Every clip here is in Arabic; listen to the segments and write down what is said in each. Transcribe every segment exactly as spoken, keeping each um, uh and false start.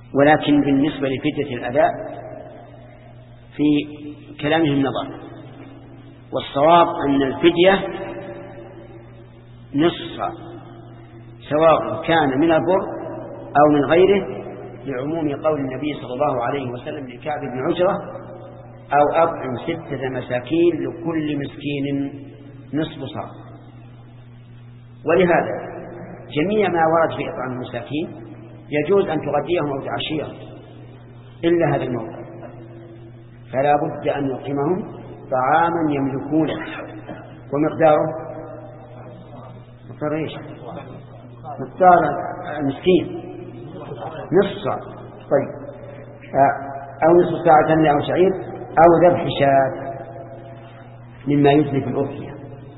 ولكن بالنسبة لفدية الأداء في كلامهم نظر، والصواب أن الفدية نصف سواء كان من البر أو من غيره، لعموم قول النبي صلى الله عليه وسلم لكعب بن عجرة: أو أطعم ستة مساكين لكل مسكين نصف صاع. ولهذا جميع ما ورد في إطعام المساكين يجوز أن تغديهم أو تعشيهم، إلا هذا الموضع، فلا بد أن نطعمهم طعاما يملكونه. ومقداره مقدار ايش؟ مقدار المسكين نصف صاع. طيب، أو نصف ساعة تمر أو شعير أو ذبح شاة مما يجزي في الأضحية،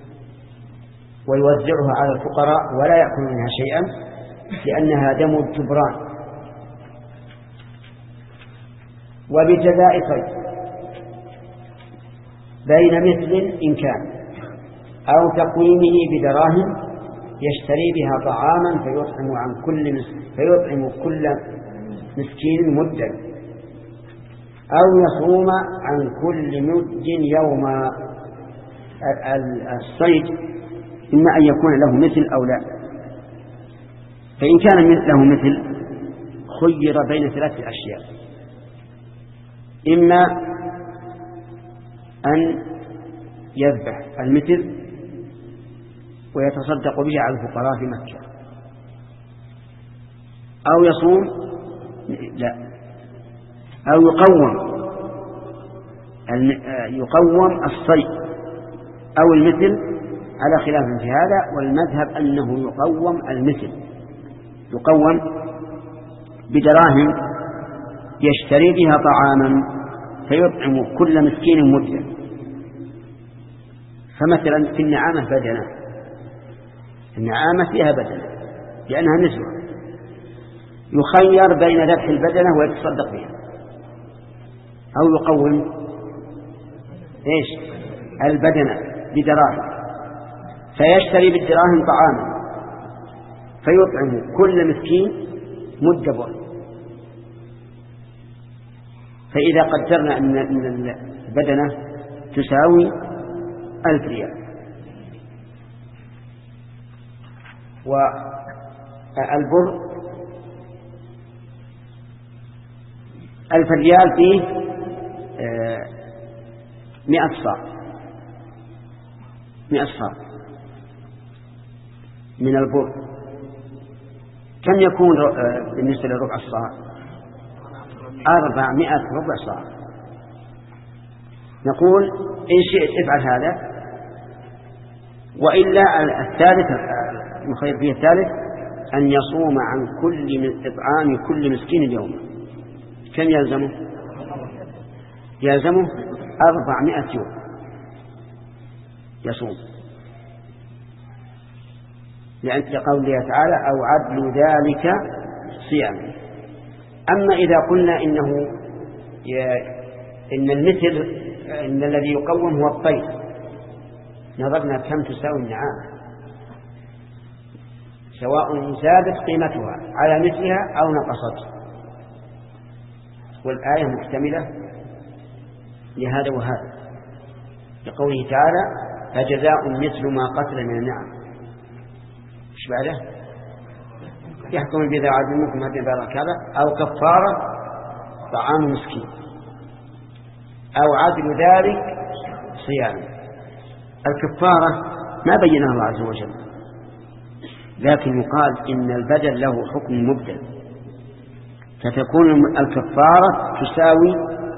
ويوزعها على الفقراء ولا يأكل منها شيئا لأنها دم الجبران. وبجزاء صيد بين مثل إن كان، أو تقويمه بدراهم يشتري بها طعاما فيطعم عن كل فيطعم كل مسكين مدا، أو يصوم عن كل مد يوما. الصيد إما أن يكون له مثل أو لا، فإن كان له مثل خير بين ثلاثة أشياء: إما أن يذبح المثل ويتصدق به على الفقراء في مكة، أو يصوم لا أو يقوم يقوم الصيد أو المثل، على خلاف في هذا، والمذهب أنه يقوم المثل، يقوم بدراهم يشتري بها طعاما فيطعم كل مسكين مدا. فمثلا في النعامة بدنة، النعامة فيها بدنة لأنها نسوة، يخير بين ذبح البدنة ويتصدق بها، أو يقوم إيش البدنة بدراهم فيشتري بالدراهم طعاما فيطعم كل مسكين مد بر. فإذا قدرنا أن البدنة تساوي ألف ريال، والبر ألف ريال فيه مئة صاع، مئة صاع من البر. كم يكون بالنسبة لربع الصاع؟ أربعمائة ربع صاع. نقول إن شئت افعل هذا، وإلا الثالث المخير فيه الثالث أن يصوم عن كل من إطعام كل مسكين يوم. كم يلزمه؟ يلزمه أربعمائة يوم يصوم، لأن قوله تعالى: أو عدل ذلك صيام. أما إذا قلنا إنه إن المثل إن الذي يقوم هو الطير، نظرنا كم تساوي النعامة، سواء زادت قيمتها على مثلها أو نقصت، والآية محتملة لهذا وهذا، لقوله تعالى: فجزاء مثل ما قتل من النعم. ايش بعده؟ يحكم بذا عدل منكم هدي بارك هذا، أو كفارة طعام مسكين، أو عدل ذلك صيام. الكفارة ما بينها الله عز وجل، لكن يقال إن البدل له حكم مبدل، فتكون الكفارة تساوي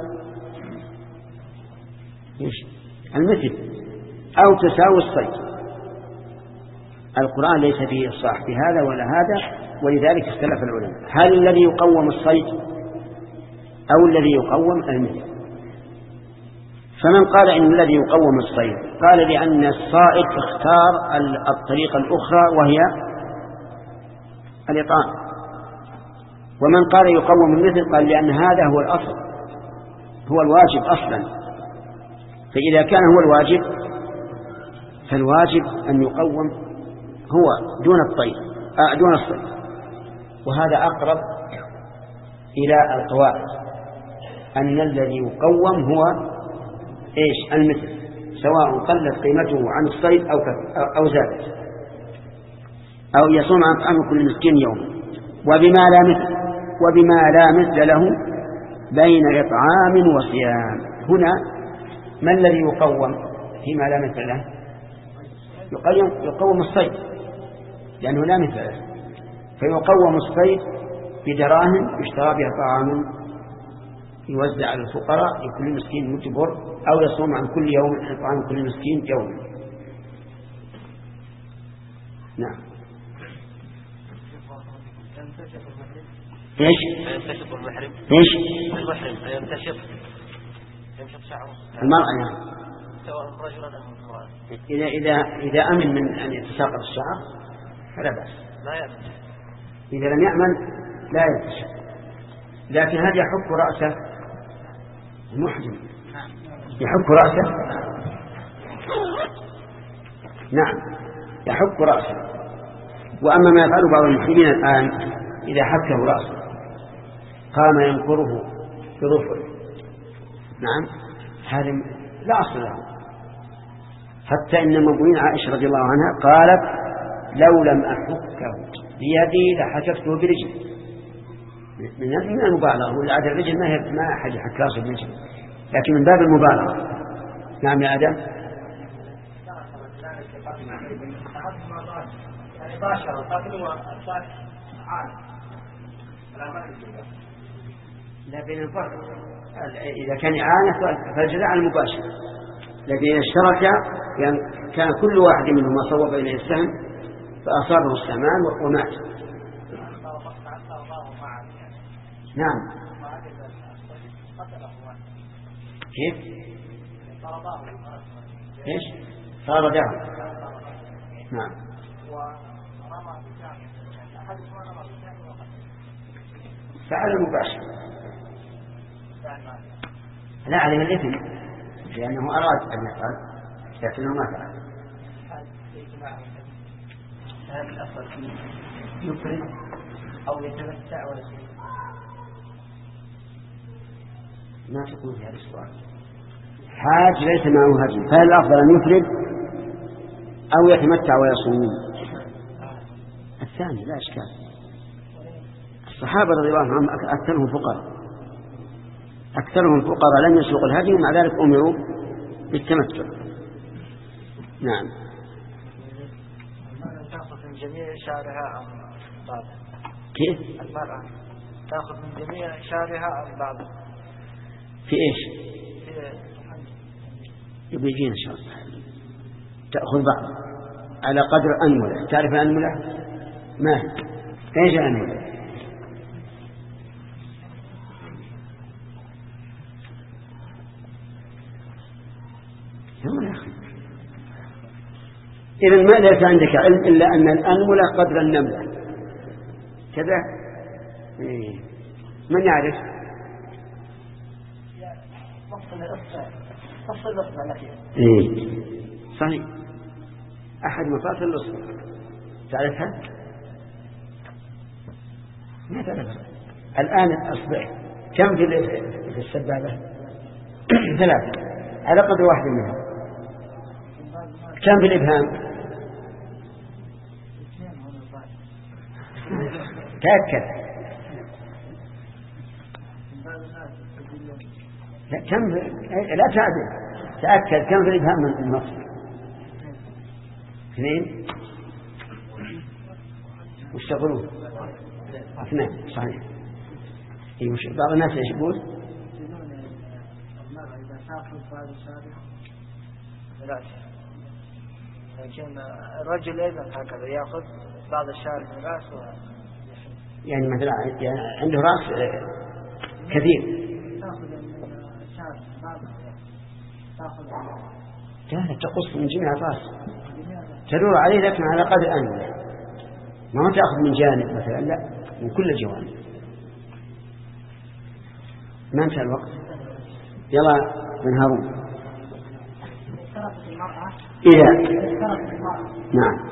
المثل أو تساوي الصيد. القرآن ليس فيه إصلاح بهذا ولا هذا، ولذلك اختلف العلماء: هل الذي يقوم الصيد أو الذي يقوم المثل؟ فمن قال إن الذي يقوم الصيد قال لأن الصائد اختار الطريقة الأخرى وهي الإطعام. ومن قال يقوم المثل قال لأن هذا هو الأصل، هو الواجب أصلا، فإذا كان هو الواجب فالواجب أن يقوم هو دون الطير آه دون الصيد، وهذا أقرب إلى القواعد أن الذي يقوم هو إيش؟ المثل، سواء قلت قيمته عن الصيد أو, أو زادت، أو يصوم عن طعام كل مسكين يوم. وبما لا مثل وبما لا مثل له بين إطعام وصيام. هنا ما الذي يقوم فيما لا مثل له؟ يقوم, يقوم الصيد لأنه لا مثل له، فيقوم الصيد بدراهم يشترى بها طعام يوزع على الفقراء لكل مسكين متبر، أو يصوم عن كل يوم عن طعام كل مسكين يوم. نعم. ايش؟ ينتشط المحرم. ايش؟ المحرم ينتشط ينشط شعره. المرأة نعم. سواء رجلا أو امرأة. إذا إذا إذا أمن من أن يتساقط الشعر فلا بأس. لا يأمن. إذا لم يأمن لا ينتشط. لكن هل يحك رأسه؟ المحرم يحك رأسه. نعم يحك رأسه. وأما ما يفعله بعض المحرمين الآن إذا حكه رأسه قام ينقره بظفره، نعم هذا لا أصل له. حتى إن المبوين عائشة رضي الله عنها قالت لو لم أحكه بيدي لحككته برجلي، من المبالغة. ولا عاد الرجل ما ما أحد يحك رأسه برجل، لكن من باب المبالغة. نعم يا آدم. لا بين الفرق، إذا كان إعانة فالجزاء المباشر، لكن إذا اشترك يعني كان كل واحد منهما صوب إليه السهم فأصابه السهمان ومات. نعم. كيف؟ ايش؟ طرده. نعم. فعل مباشر لا عليه الإثم لأنه أراد أن يفعل لكنه ما فعل. هذا الأصل يفرد أو يتمتع ولا شيء. ما تكون في هذا السؤال. حاج ليس معه هدي، فهل الأفضل أن يفرد أو يتمتع ويصوم؟ الثاني لا إشكال. الصحابة رضي الله عنهم أكثرهم فقراء أكثرهم فقراء لم يسوق الهدي ومع ذلك أمروا بالتمتع. نعم. المرأة تأخذ من جميع شعرها عن بعض. كيف؟ المرأة تأخذ من جميع شعرها عن بعض. في إيش؟ يبي يجينا إن شاء الله. تأخذ بعض على قدر أنملة. تعرف أنملة؟ ما إيش أنملة؟ إذن ما ليس عندك علم إلا أن الأنملة قدر النملة كذا. إيه. من يعرف؟ فصل الأصبع الأخير. إيه صحيح. أحد مفاصل الأصبع تعرفها؟ ما تعرفها. الآن الأصبع كم في السبابة؟ ثلاثة على قدر واحد منها. كم في الإبهام؟ تأكد. لا كم لا تعدل. تأكد كم في الإبهام من المفصل؟ اثنين. وش تقولون؟ اثنين صحيح. بعض الناس ايش يقول؟ لكن الرجل أيضا هكذا يأخذ بعض الشعر من رأسه. يعني مثلا يعني عنده رأس كثير. لا تقص من جميع الرأس تدور عليه لكن على قدر أنه ما تأخذ من جانب مثلا، لا من كل الجوانب. ما انتهى الوقت. يلا من هارون. إذا نعم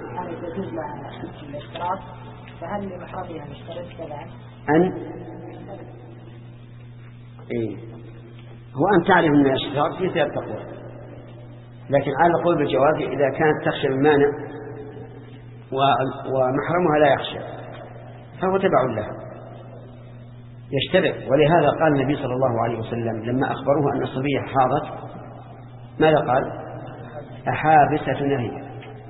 فهل لمحرمها نشترط تبعا أن إيه؟ هو أن تعرف أن الاشتراط في سير التقوى، لكن على القول بالجواز إذا كانت تخشى المانع ومحرمها لا يخشى فهو تبع له يشترط. ولهذا قال النبي صلى الله عليه وسلم لما أخبروه أن الصبية حاضت ماذا قال؟ أحابسة نهي.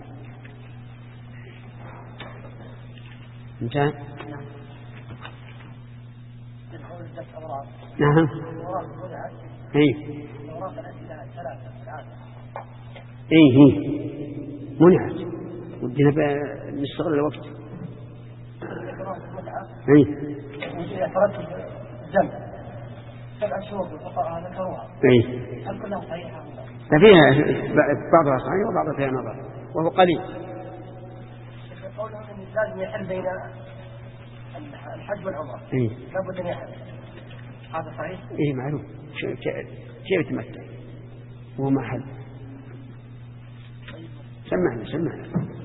انتهى. نعم. ايه ايه منعت ودنا نشتغل الوقت. ايه سبع شهور الفقهاء ذكروها. ايه هل كلها صحيحة؟ فيها بعضها صحيح وبعضها فيها نظر وهو قليل. قولهم ان لازم يحل بين الحج والعمرة. ايه لابد ان يحل. هذا صحيح؟ ايه معلوم. كيف يتمتع وهو ما حل؟ سمعنا سمعنا.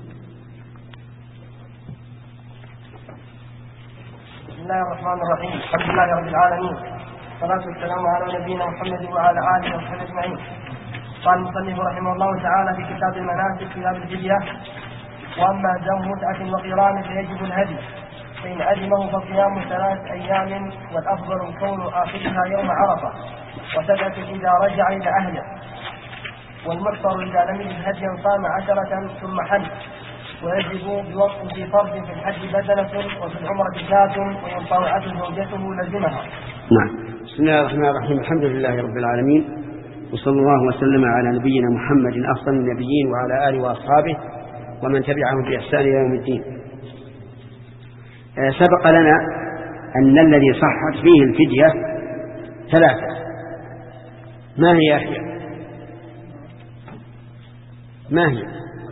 بسم الله الرحمن الرحيم. الحمد لله رب العالمين، والصلاة والسلام على نبينا محمد وعلى آله وصحبه أجمعين. قال المصنف رحمه الله تعالى في كتاب المناسك في باب الفدية: وأما دم متعة وقران فيجب الهدي، فإن عدمه فصيام ثلاث أيام، والأفضل كون آخرها يوم عرفة، وسبعة إذا رجع إلى أهله. والمحصر إذا لم يجد هديا صام عشرة ثم حج، ويجب بوقت في فرض في الحج بدنة، وفي العمرة شاة، وإن طوعته زوجته لزمها. نعم. بسم الله الرحمن الرحيم. الحمد لله رب العالمين، وصلى الله وسلم على نبينا محمد أفضل النبيين وعلى آله وأصحابه ومن تبعهم بإحسان إلى يوم الدين. سبق لنا أن الذي صحت فيه الفدية ثلاثة. ما هي يا أخي؟ ما هي؟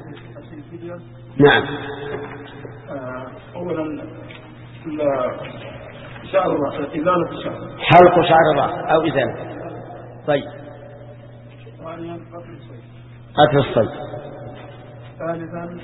نعم. أولا شعر الرأس، إزالة الشعر، حلق شعر الرأس أو إزالة. طيب. ثانيا قتل الصيد. قتل الصيد. ثالثا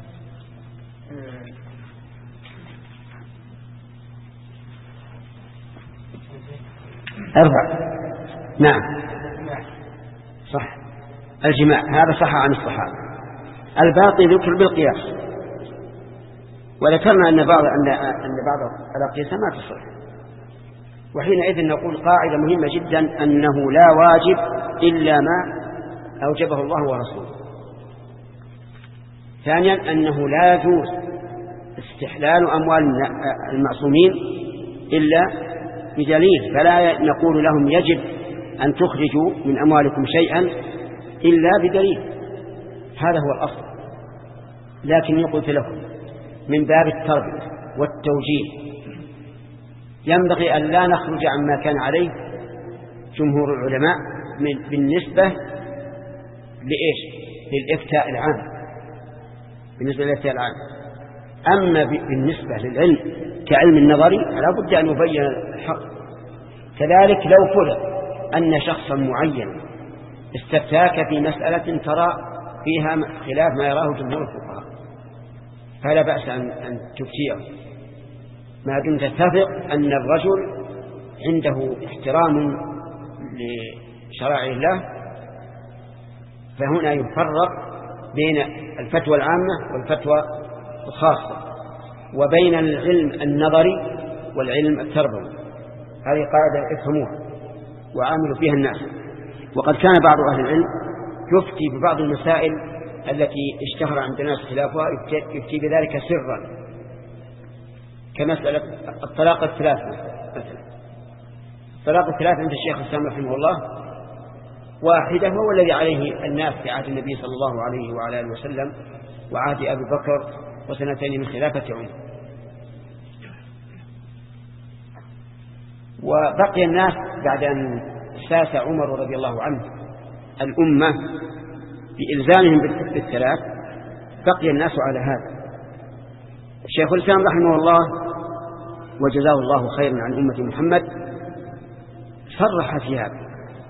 ارفع. نعم صح. الجماع هذا صح عن الصحابة. الباقي ذكر بالقياس، وذكرنا أن بعض أن أن بعض الأقيسة ما تصح، وحينئذ نقول قاعدة مهمة جدا أنه لا واجب إلا ما أوجبه الله ورسوله. ثانيا أنه لا يجوز استحلال أموال المعصومين إلا بدليل، فلا نقول لهم يجب أن تخرجوا من أموالكم شيئا إلا بدليل، هذا هو الأصل. لكن قلت لكم من باب التربية والتوجيه ينبغي أن لا نخرج عما كان عليه جمهور العلماء من بالنسبة لإيش؟ للإفتاء العام، بالنسبة للإفتاء العام. أما بالنسبة للعلم كعلم النظري فلا بد أن يبين الحق. كذلك لو فرض أن شخصا معين استفتاك في مسألة ترى فيها خلاف ما يراه جمهور الفقهاء فلا بأس أن تفتيه، ما دمت تثق أن الرجل عنده احترام لشرائع الله. فهنا يفرق بين الفتوى العامة والفتوى الخاصة، وبين العلم النظري والعلم التربوي. هذه قاعدة افهموها وعاملوا فيها الناس. وقد كان بعض أهل العلم يفتي ببعض المسائل التي اشتهر عند الناس خلافها، يفتي بذلك سرا، كمسألة الطلاق الثلاث مثلا. الطلاق الثلاث عند الشيخ الإسلام رحمه الله واحدة، هو الذي عليه الناس في عهد النبي صلى الله عليه وعلى آله وسلم وعهد أبي بكر وسنتين من خلافة عمر. وبقي الناس بعد أن ساس عمر رضي الله عنه الأمة بإلزامهم بالثلاث، بقي الناس على هذا. الشيخ الإسلام رحمه الله وجزاه الله خيرا عن أمة محمد صرح في هذا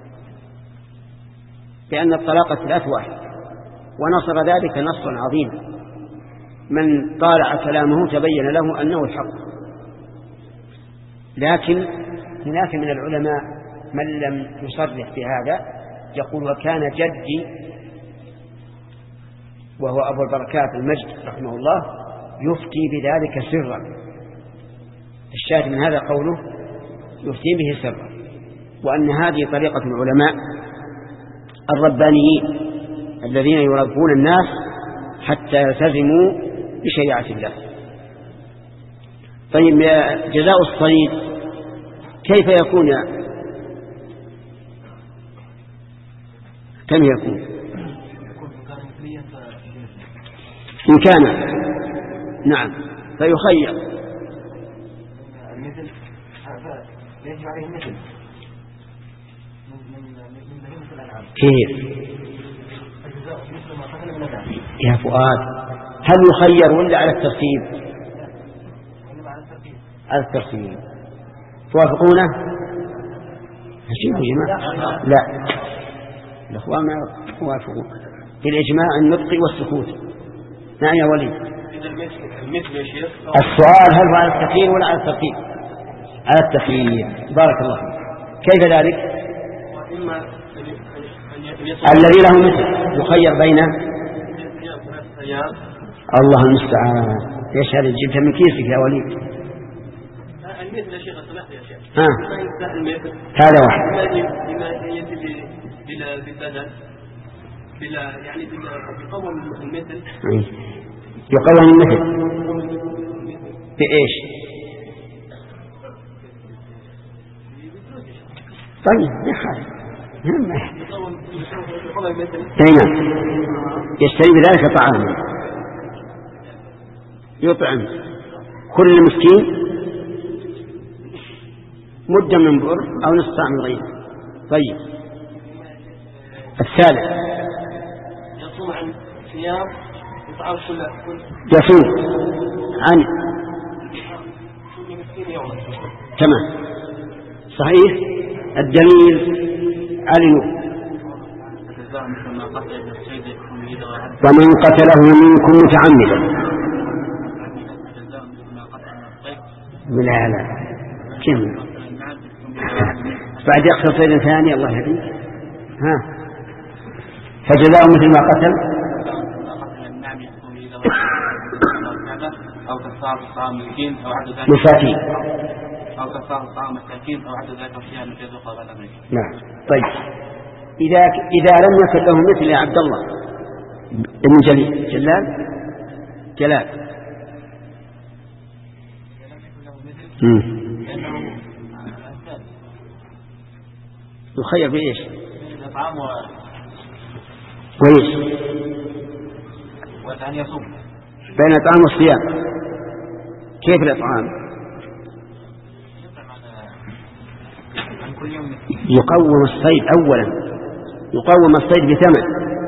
بأن الطلاق الثلاث واحد، ونصر ذلك نصا عظيما. من طالع كلامه تبين له أنه الحق. لكن هناك من العلماء من لم يصرح بهذا يقول وكان جدي وهو أبو البركات المجد رحمه الله يفتي بذلك سرا. الشاهد من هذا قوله يفتي به سرا، وأن هذه طريقة العلماء الربانيين الذين يربون الناس حتى يلتزموا بشريعة الله. طيب جزاء الصيد كيف يكون؟ كم يكون؟ إن كان نعم فيخير المثل يجب عليه المثل كيف يا فؤاد؟ هل يخير ولا على الترتيب؟ على الترتيب. توافقونه؟ هشيم جماعة؟ لا الأخوان ما يوافقون بالإجماع النطق والسكوت. نعم يا ولي. السؤال هل هو على التخيير ولا على الترتيب؟ على التخيير. بارك الله فيك. كيف ذلك؟ الذي له مثل يخير بين الله المستعان. ايش هذا جبتها من كيسك يا وليد؟ المثل يا شيخ سمحت يا شيخ. ها هذا واحد بما يأتي بلا بالبدن بلا يعني بقوم المثل يقوم المثل بإيش؟ طيب يا خالد نعم يشتري بذلك طعاما يطعم كل مسكين مدة من بر أو نصف صاع من غيره. طيب الثالث يصوم عن صيام يطعم كل يصوم عن تمام صحيح. الدليل علموا ومن قتله منكم متعمدا لا لا كم بعد يقتل صيد ثاني الله يهديك. ها فجزاء مثل ما قتل أو كفار طعام مسكين أو عدد ذلك مساكين أو كفار طعام مساكين أو عدد ذلك صيام من جزء قبل أمريكا. نعم. طيب إذا إذا لم يكن له مثل يا عبد الله ابن جليل جلال جلال يخير بإيش؟ طعام وإيش؟ وأن يصوم بين الطعام والصيام. كيف الإطعام؟ يقوم الصيد أولا يقوم الصيد بثمن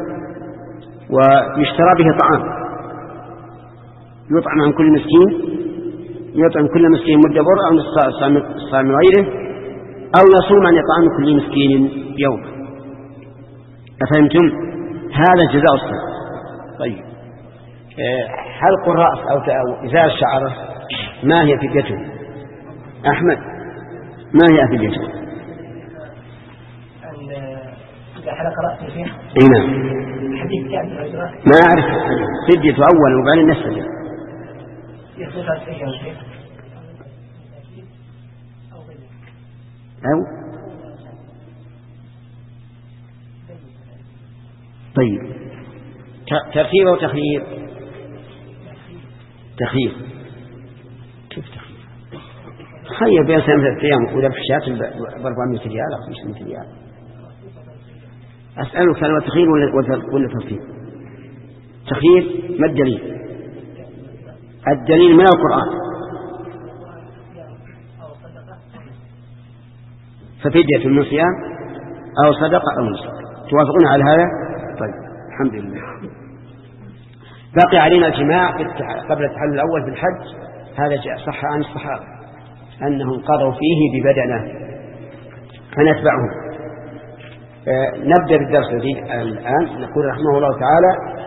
ويشترى به طعام يطعم عن كل مسكين يطعم كل مسكين مدة بر أو نصف صاع من غيره أو يصوم عن إطعام كل مسكين يوم. أفهمتم؟ هذا جزاء الصيد. طيب حلق الرأس أو إزالة الشعر ما هي فديته؟ أحمد ما هي فديته؟ إذا حلق رأسه فيه نعم ما أعرف فديته أولا وبعدين نسجد يصير فيه شيء أو طيب ترتيب أو تخيير؟ تخيير. كيف تخيير؟ خير بين ثلاثة أيام وذبح شاة بأربعمائة ريال أو خمسمائة ريال. أسألك هل هو تخيير ولا ترتيب؟ تخيير. ما الدليل؟ الدليل من القرآن. ففدية من صيام أو صدقة أو نسك. توافقون على هذا؟ طيب الحمد لله. باقي علينا الجماع قبل التحلل الأول في الحج. هذا جاء صح عن الصحابة أنهم قضوا فيه ببدنه فنتبعهم. آه نبدأ بالدرس الذي الآن. نقول رحمه الله تعالى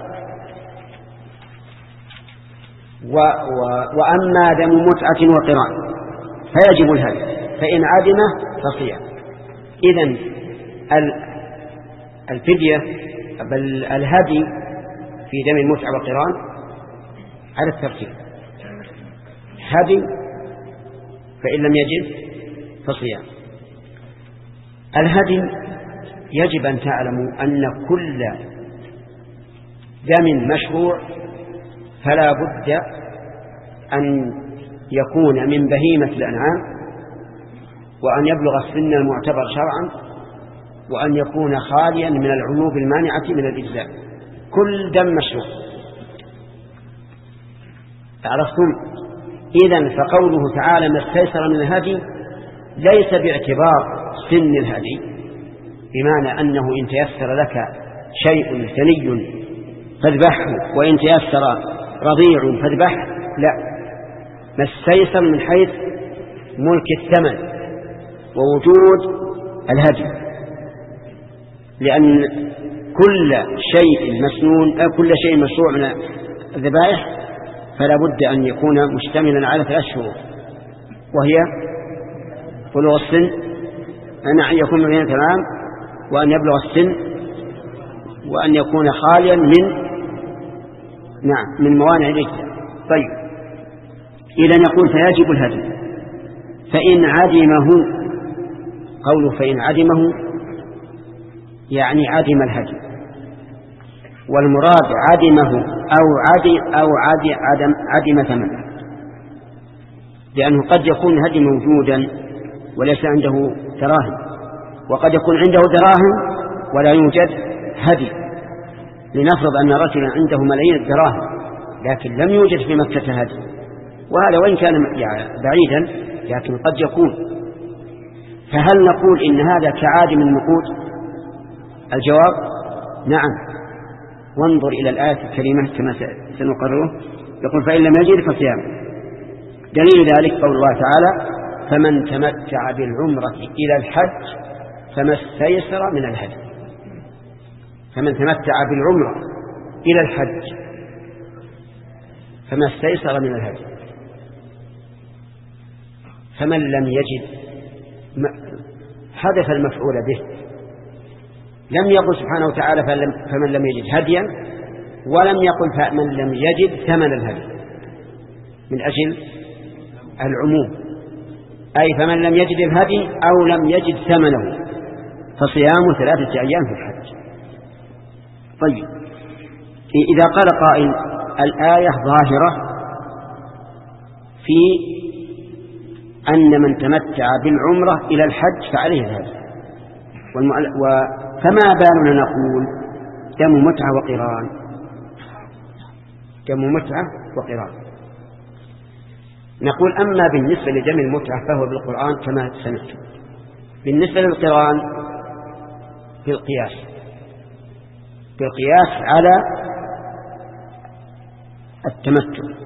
و و وأما دم متعة وقران فيجب الهدي فإن عدمه فصيام. إذن الفدية بل الهدي في دم المتعة والقران على الترتيب. هدي فإن لم يجد فصيام. الهدي يجب أن تعلموا أن كل دم مشروع فلا بد أن يكون من بهيمة الأنعام، وأن يبلغ السن المعتبر شرعا، وأن يكون خاليا من العيوب المانعة من الإجزاء. كل دم مشروع. عرفتم؟ إذن فقوله تعالى ما استيسر من الهدي ليس باعتبار سن الهدي، بمعنى أنه إن تيسر لك شيء ثني فاذبحه، وإن تيسر رضيع فاذبحه، لا، ما استيسر من حيث ملك الثمن ووجود الهدي، لأن كل شيء مسنون كل شيء مشروع من الذبائح فلا بد أن يكون مشتملا على ثلاث شروط، وهي بلوغ السن، أن يكون من تمام، وأن يبلغ السن، وأن يكون خاليا من نعم من موانع الإجزاء. طيب، إذا نقول فيجب الهدي. فإن عدمه، قوله فإن عدمه يعني عدم الهدي، والمراد عدمه أو عدم أو عدم عدم, عدم ثمنه، لأنه قد يكون الهدي موجودا وليس عنده دراهم، وقد يكون عنده دراهم ولا يوجد هدي. لنفرض أن رجلا عنده ملايين الدراهم لكن لم يوجد في مكة هدي، وهذا وإن كان بعيدا لكن قد يكون. فهل نقول إن هذا كعادم النقود؟ الجواب نعم. وانظر إلى الآية الكريمة كما سنقرره، يقول فإن لم يجد فصيام. دليل ذلك قول الله تعالى فمن تمتع بالعمرة إلى الحج فما استيسر من الهدي. فمن تمتع بالعمرة إلى الحج فما استيسر من الهدي. فمن لم يجد حدث المفعول به، لم يقل سبحانه وتعالى فمن لم يجد هديا، ولم يقل فمن لم يجد ثمن الهدي، من أجل العموم، أي فمن لم يجد الهدي أو لم يجد ثمنه فصيام ثلاثة أيام في الحج. طيب، إذا قال قائل الآية ظاهرة في أن من تمتع بالعمرة إلى الحج فعليه الهدي، فما بالنا نقول دم متعة وقران؟ دم متعة وقران. نقول أما بالنسبة لدم المتعة فهو بالقرآن كما سمعتم. بالنسبة للقران بالقياس، بالقياس على التمتع.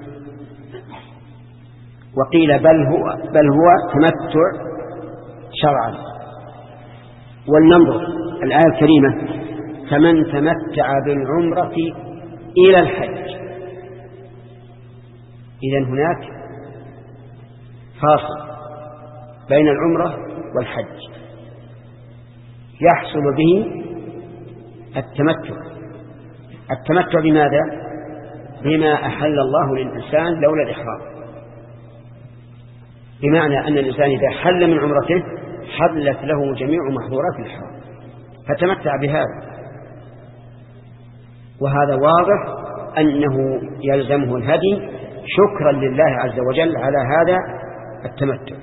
وقيل بل هو, بل هو تمتع شرعا. ولننظر الآية الكريمة فمن تمتع بالعمرة إلى الحج. إذن هناك فاصل بين العمرة والحج يحصل به التمتع. التمتع بماذا؟ بما أحل الله للإنسان لولا الإحرام، بمعنى أن الإنسان إذا حل من عمرته حلت له جميع محظورات الإحرام فتمتع بهذا. وهذا واضح أنه يلزمه الهدي شكرا لله عز وجل على هذا التمتع.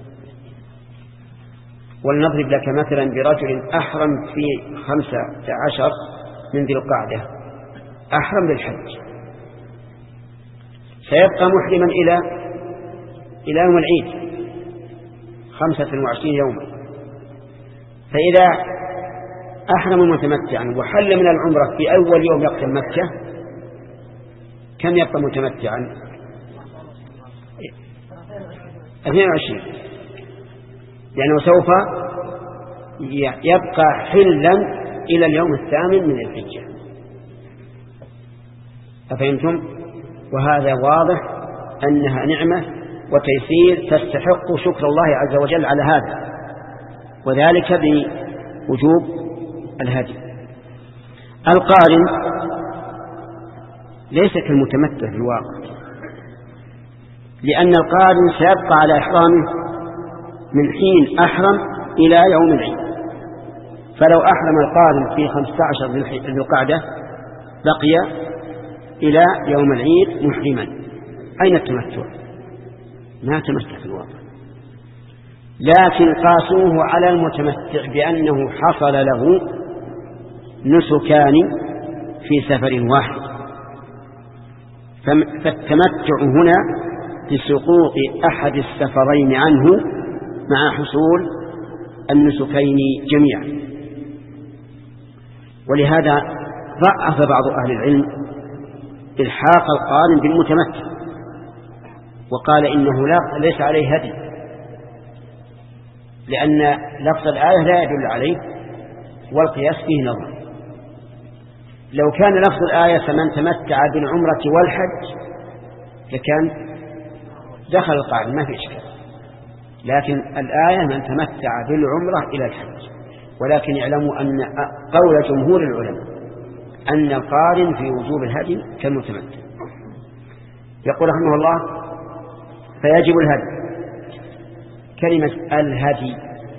ولنضرب لك مثلا برجل أحرم في خمسة عشر من ذي القعدة، أحرم بالحج، سيبقى محرما إلى إلى يوم العيد خمسة وعشرين يوما. فإذا أحرم متمتعا وحل من العمرة في أول يوم يقدم مكة كم يبقى متمتعا؟ اثنين وعشرين، لأنه سوف يبقى حلا إلى اليوم الثامن من الحجة. أفهمتم؟ وهذا واضح أنها نعمة وتيسير تستحق شكر الله عز وجل على هذا. وذلك بوجوب الهدي. القارن ليس كالمتمتع في الواقع، لأن القارن سيبقى على إحرامه من حين أحرم إلى يوم العيد. فلو أحرم القارن في خمسة عشر ذي القعدة بقي إلى يوم العيد محرما. أين التمتع؟ ما تمتع في الواقع. لكن قاسوه على المتمتع بأنه حصل له نسكان في سفر واحد، فالتمتع هنا بسقوط أحد السفرين عنه مع حصول النسكين جميعا. ولهذا ضعف بعض أهل العلم إلحاق القارن بالمتمتع، وقال إنه لا ليس عليه هدي، لأن لفظ الآية لا يدل عليه والقياس فيه نظر. لو كان لفظ الآية فمن تمتع بالعمرة والحج لكان دخل القارن ما في إشكال، لكن الآية من تمتع بالعمرة إلى الحج. ولكن يعلموا أن قول جمهور العلماء أن القارن في وجوب الهدي كالمتمتع. يقول رحمه الله: فيجب الهدي. كلمة الهدي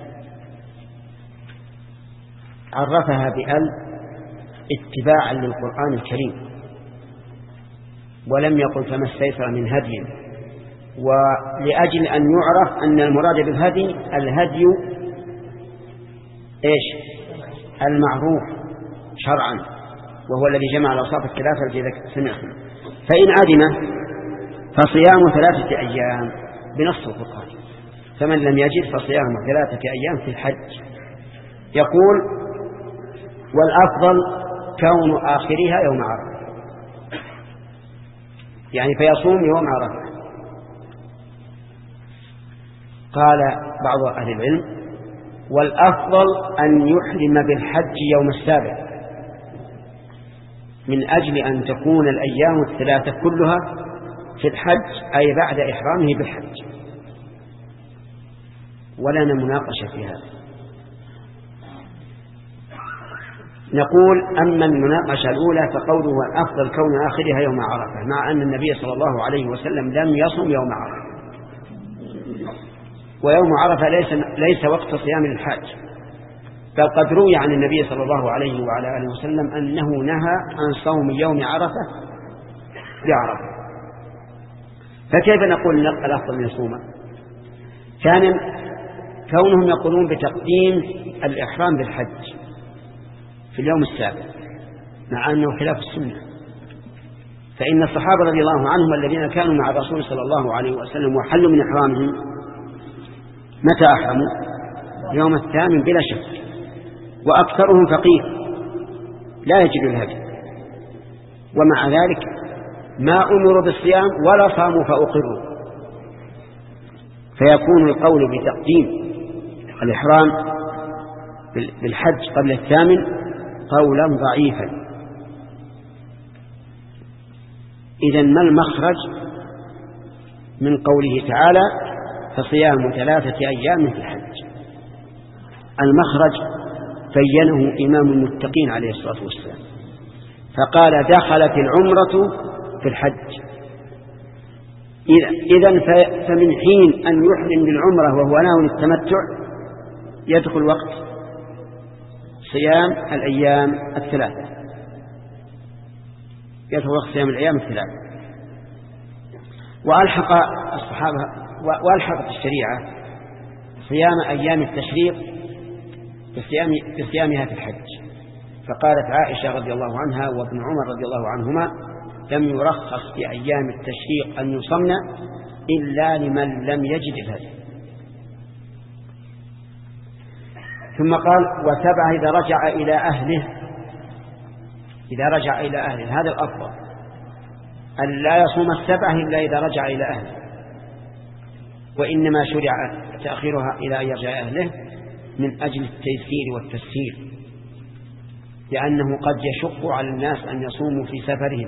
عرفها بأل اتباعا للقرآن الكريم، ولم يقل فما استيسر من هدي، ولأجل أن يعرف أن المراد بالهدي الهدي إيش؟ المعروف شرعا، وهو الذي جمع الأوصاف الثلاثة التي سمعتم. فإن عدم فصيام ثلاثة أيام بنص القرآن، فمن لم يجد فصيام ثلاثة أيام في الحج. يقول: والأفضل كون آخرها يوم عرفة، يعني فيصوم يوم عرفة. قال بعض أهل العلم: والأفضل أن يحرم بالحج يوم السابع، من أجل أن تكون الأيام الثلاثة كلها في الحج، أي بعد إحرامه بالحج. ولنا مناقشة في هذا. نقول: أما المناقشة الأولى فقوله الأفضل كون آخرها يوم عرفة، مع أن النبي صلى الله عليه وسلم لم يصم يوم عرفة، ويوم عرفة ليس, ليس وقت صيام الحاج، بل قد روي عن النبي صلى الله عليه وعلى آله وسلم أنه نهى عن صوم يوم عرفة بعرفة. فكيف نقول الأفضل أن يصوم؟ كان كونهم يقولون بتقديم الإحرام بالحج في اليوم السابع، مع أنه خلاف السنة. فإن الصحابة رضي الله عنهم الذين كانوا مع الرسول صلى الله عليه وسلم وحلوا من إحرامهم متى أحرموا؟ يوم الثامن بلا شك، وأكثرهم فقير لا يجد الهدي، ومع ذلك ما أمروا بالصيام ولا صاموا فأقروا. فيكون القول بتقديم الإحرام بالحج قبل الثامن قولا ضعيفا. إذن ما المخرج من قوله تعالى فصيام ثلاثة أيام في الحج؟ المخرج بينه إمام المتقين عليه الصلاة والسلام، فقال: دخلت العمرة في الحج. إذن فمن حين أن يحرم بالعمرة وهو ناوي التمتع يدخل وقت صيام الأيام الثلاثة، يدخل وقت صيام الأيام الثلاثة. وألحق الصحابة وألحقت الشريعة صيام أيام التشريق بصيامها في الحج. فقالت عائشة رضي الله عنها وابن عمر رضي الله عنهما: لم يرخص في أيام التشريق أن يصمن إلا لمن لم يجد الهدي. ثم قال: وسبع إذا رجع إلى أهله. إذا رجع إلى أهله هذا الأفضل، أن لا يصوم السبع إلا إذا رجع إلى أهله، وإنما شرع تأخيرها إلى أن يرجع أهله من أجل التيسير والتسهيل، لأنه قد يشق على الناس أن يصوموا في سفرهم،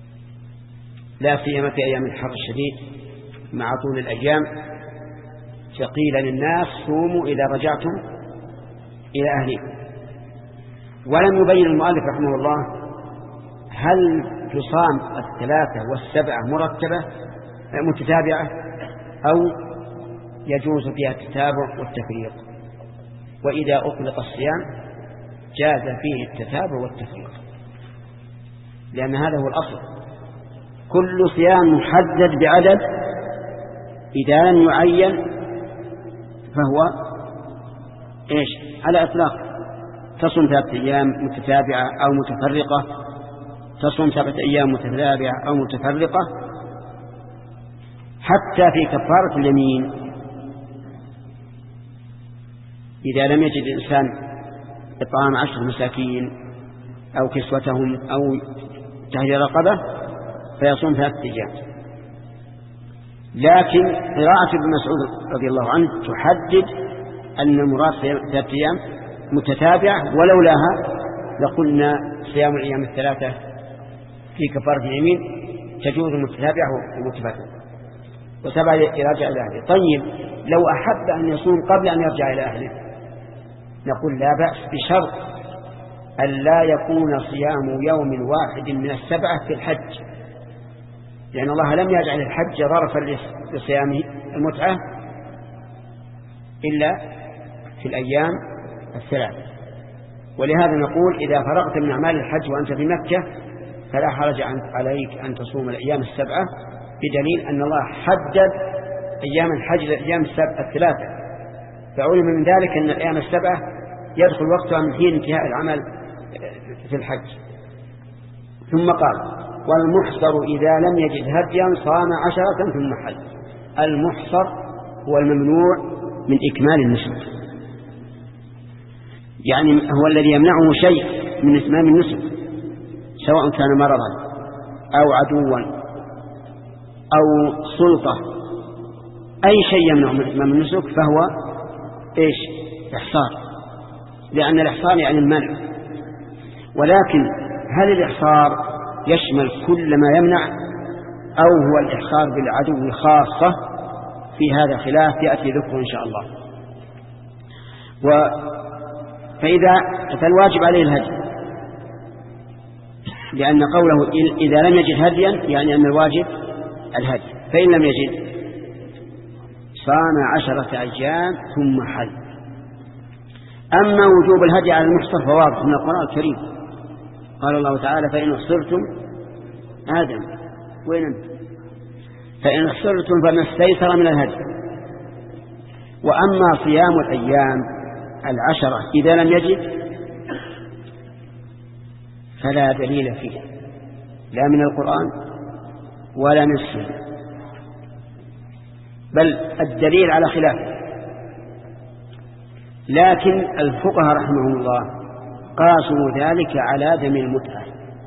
لا سيما في أيام الحر الشديد مع طول الأيام فقيل للناس صوموا إذا رجعتم إلى أهلكم. ولم يبين المؤلف رحمه الله هل تصام الثلاثة والسبعة مرتبة متتابعة أو يجوز فيها التتابع والتفريق. وإذا أطلق الصيام جاز فيه التتابع والتفريق، لأن هذا هو الأصل. كل صيام محدد بعدد إذا لم يعين فهو إيش على إطلاق. تصوم ثلاثة أيام متتابعة أو متفرقة، تصوم سبعة أيام متتابعة أو متفرقة. حتى في كفارة اليمين إذا لم يجد الإنسان إطعام عشر مساكين أو كسوتهم أو تحرير رقبة فيصوم ثلاثة أيام. لكن قراءة ابن مسعود رضي الله عنه تحدد أن المراد ثلاثة أيام متتابعة، ولولاها لقلنا صيام الأيام الثلاثة في كفارة اليمين تجوز المتتابعة والمتفرقة. وسبع يرجع إلى أهله. طيب لو أحب أن يصوم قبل أن يرجع إلى أهله نقول لا بأس، بشرط أن لا يكون صيام يوم واحد من السبعة في الحج، لأن الله لم يجعل الحج ظرفا لصيام المتعة إلا في الأيام الثلاثة. ولهذا نقول إذا فرغت من أعمال الحج وأنت في مكة فلا حرج عليك أن تصوم الأيام السبعة، بدليل أن الله حدد أيام الحج للأيام الثلاثة، فعلم من ذلك أن الأيام السبعة يدخل وقتها من حين انتهاء العمل في الحج. ثم قال والمحصر إذا لم يجد هديا صام عشرة ثم حج. المحصر هو الممنوع من إكمال النسك، يعني هو الذي يمنعه شيء من إتمام النسك، سواء كان مرضا أو عدوا أو سلطة، أي شيء يمنع من إتمام النسك فهو إيش؟ إحصار، لأن الإحصار يعني المنع. ولكن هل الإحصار يشمل كل ما يمنع أو هو الإحصار بالعدو خاصة؟ في هذا خلاف يأتي ذكره إن شاء الله. و فإذا فالواجب عليه الهدي، لأن قوله إذا لم يجد هديا يعني أن الواجب الهدي، فإن لم يجد صام عشرة أيام ثم حج. أما وجوب الهدي على المحصر فواضح من القرآن الكريم، قال الله تعالى فإن أحصرتم آدم وين أنت فإن أحصرتم فما استيسر من الهدي. وأما صيام الأيام العشرة إذا لم يجد فلا دليل فيه لا من القرآن ولا من السنة، بل الدليل على خلافه. لكن الفقهاء رحمهم الله قاسوا ذلك على دم المتعة،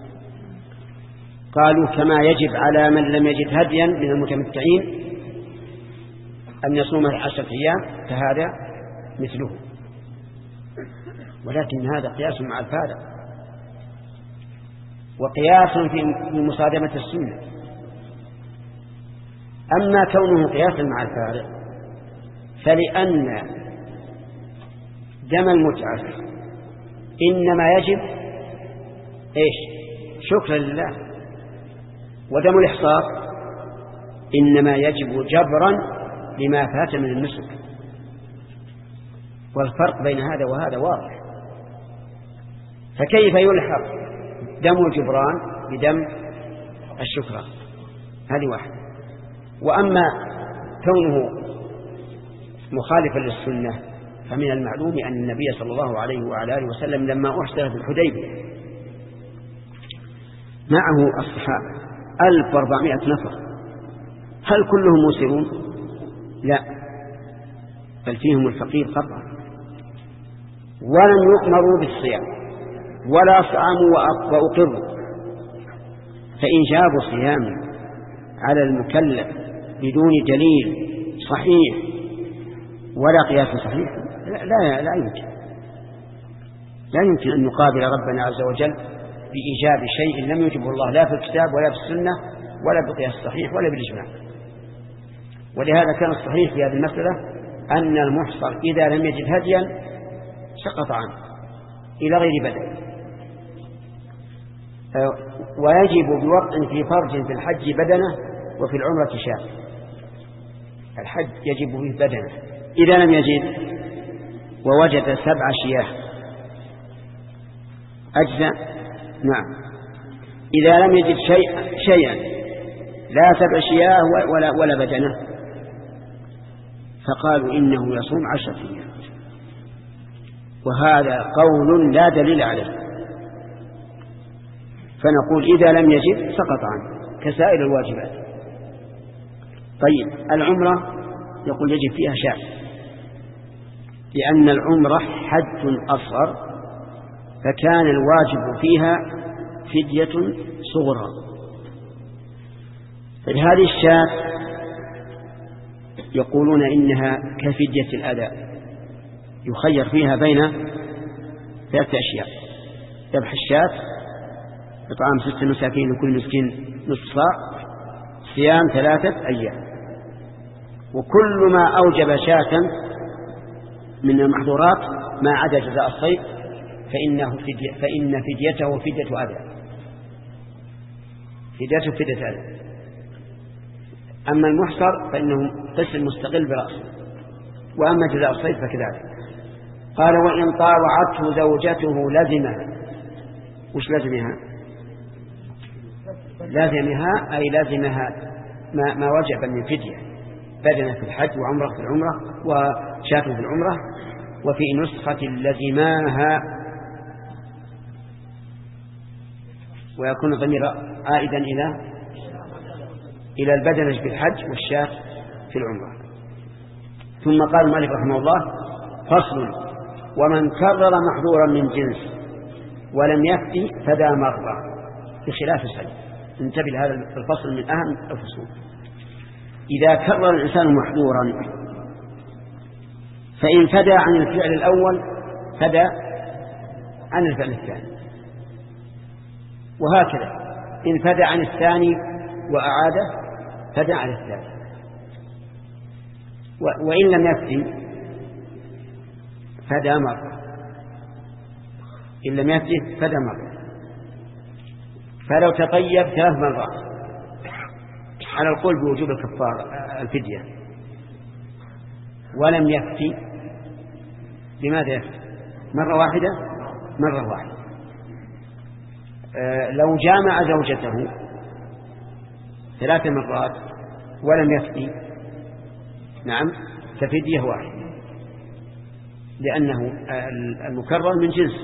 قالوا كما يجب على من لم يجد هديا من المتمتعين أن يصوم عشرة أيام فهذا مثله. ولكن هذا قياس مع الفارق، وقياس في مصادمة السنة. أما كونه قياسا مع الفارق فلأن دم المتعة إنما يجب إيش؟ شكرا لله، ودم الإحصار إنما يجب جبرا لما فات من النسك. والفرق بين هذا وهذا واضح، فكيف يلحق دم الجبران بدم الشكران؟ هذه واحدة. وأما كونه مخالفا للسنة فمن المعلوم أن النبي صلى الله عليه وعلى آله وسلم لما أحسن في الحديبية معه الصحابة ألف وأربعمائة نفر، هل كلهم مسلمون؟ لا، بل فيهم الفقير قطعا، ولم يؤمروا بالصيام ولا صاموا وأقروا. فإن جابوا صيام على المكلف بدون دليل صحيح ولا قياس صحيح لا, لا, لا يمكن لا يمكن أن نقابل ربنا عز وجل بإيجاب شيء لم يجبه الله لا في الكتاب ولا في السنة ولا بقياس صحيح ولا بالإجماع. ولهذا كان الصحيح في هذه المسألة أن المحصر إذا لم يجد هديا سقط عنه إلى غير بدل. ويجب بوطء في فرج في الحج بدنه وفي العمرة شاة. الحج يجب فيه بدنه إذا لم يجد ووجد سبع شياه أجزاء. نعم. إذا لم يجد شيء شيئا لا سبع شياه ولا, ولا بدنه فقالوا إنه يصوم عشرة أيام، وهذا قول لا دليل عليه، فنقول إذا لم يجد سقط عنه كسائر الواجبات. طيب العمرة يقول يجب فيها شاة، لأن العمرة حج أصغر فكان الواجب فيها فدية صغرى. فهذه الشاة يقولون إنها كفدية الأداء، يخير فيها بين ثلاثة أشياء: ذبح الشاة، إطعام ستة مساكين لكل مسكين نصف صاع، صيام ثلاثة أيام. وكل ما أوجب شاة من المحظورات ما عدا جزاء الصيد فإنه فدية، فإن فديته فدية أداء، فديته فدية أداء. أما المحصر فإنه قسم مستقل برأسه، وأما جزاء الصيد فكذلك. قال: وإن طاوعته زوجته لزمها. وش لزمها؟ لازمها أي لازمها ما, ما وجب من فدية، بدنة في الحج وعمرة في العمرة وشاة في العمرة. وفي نسخة لزماها، ويكون الضمير عائدا إلى إلى البدنة في الحج والشاة في العمرة. ثم قال المؤلف رحمه الله: فصل: ومن كرر محظورا من جنس ولم يفتي فدا مرة بخلاف السلف. انتبه لهذا الفصل من أهم الفصول. إذا كرر الإنسان محظورا فإن فدى عن الفعل الأول فدى عن الفعل الثاني، وهكذا إن فدى عن الثاني وأعاده فدى عن الثالث. وإن لم يفتي فدى مرة، إن لم يفتي فدى مرة. فلو تطيب ثلاث مرات على القول بوجوب الكفار الفدية ولم يفتي، لماذا يفتي؟ مرة واحدة مرة واحدة. أه لو جامع زوجته ثلاث مرات ولم يفتي، نعم، ففدية واحدة، لأنه المكرر من جنس.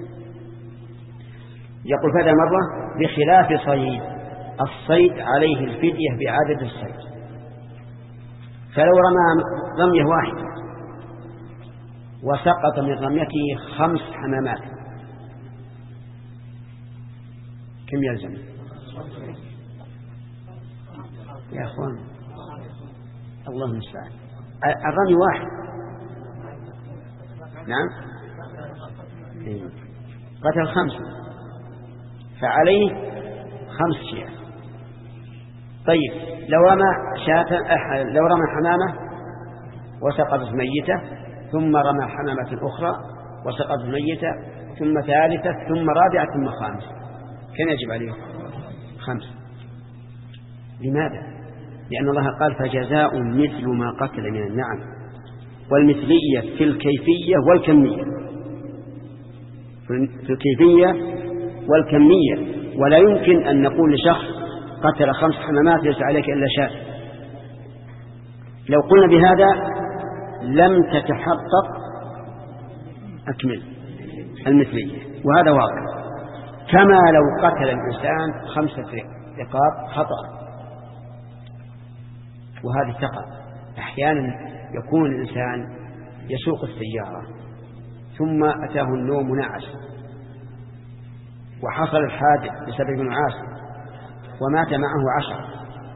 يقول فدى مرة بخلاف صيد، الصيد عليه الفدية بعدد الصيد. فلو رمى رمية واحدة وسقط من رميته خمس حمامات كم يلزم يا أخوان؟ الله المستعان. الرمي واحد، نعم، قتل خمسة فعليه خمس شياه. طيب لو رمى شاة، لو رمى حمامة وسقطت ميتة، ثم رمى حمامة أخرى وسقطت ميتة، ثم ثالثة، ثم رابعة، ثم خامسة، كم يجب عليه؟ خمسة. لماذا؟ لأن الله قال: فجزاء مثل ما قتل من النعم. والمثلية في الكيفية والكمية، في الكيفية والكمية. ولا يمكن أن نقول لشخص قتل خمس حمامات ليس عليك إلا شاة. لو قلنا بهذا لم تتحقق أكمل المثلية، وهذا واقع. كما لو قتل الإنسان خمسة رقاب خطأ، وهذه تقع. أحيانا يكون الإنسان يسوق السيارة ثم أتاه النوم منعس وحصل الحادث بسبب نعاس ومات معه عشر.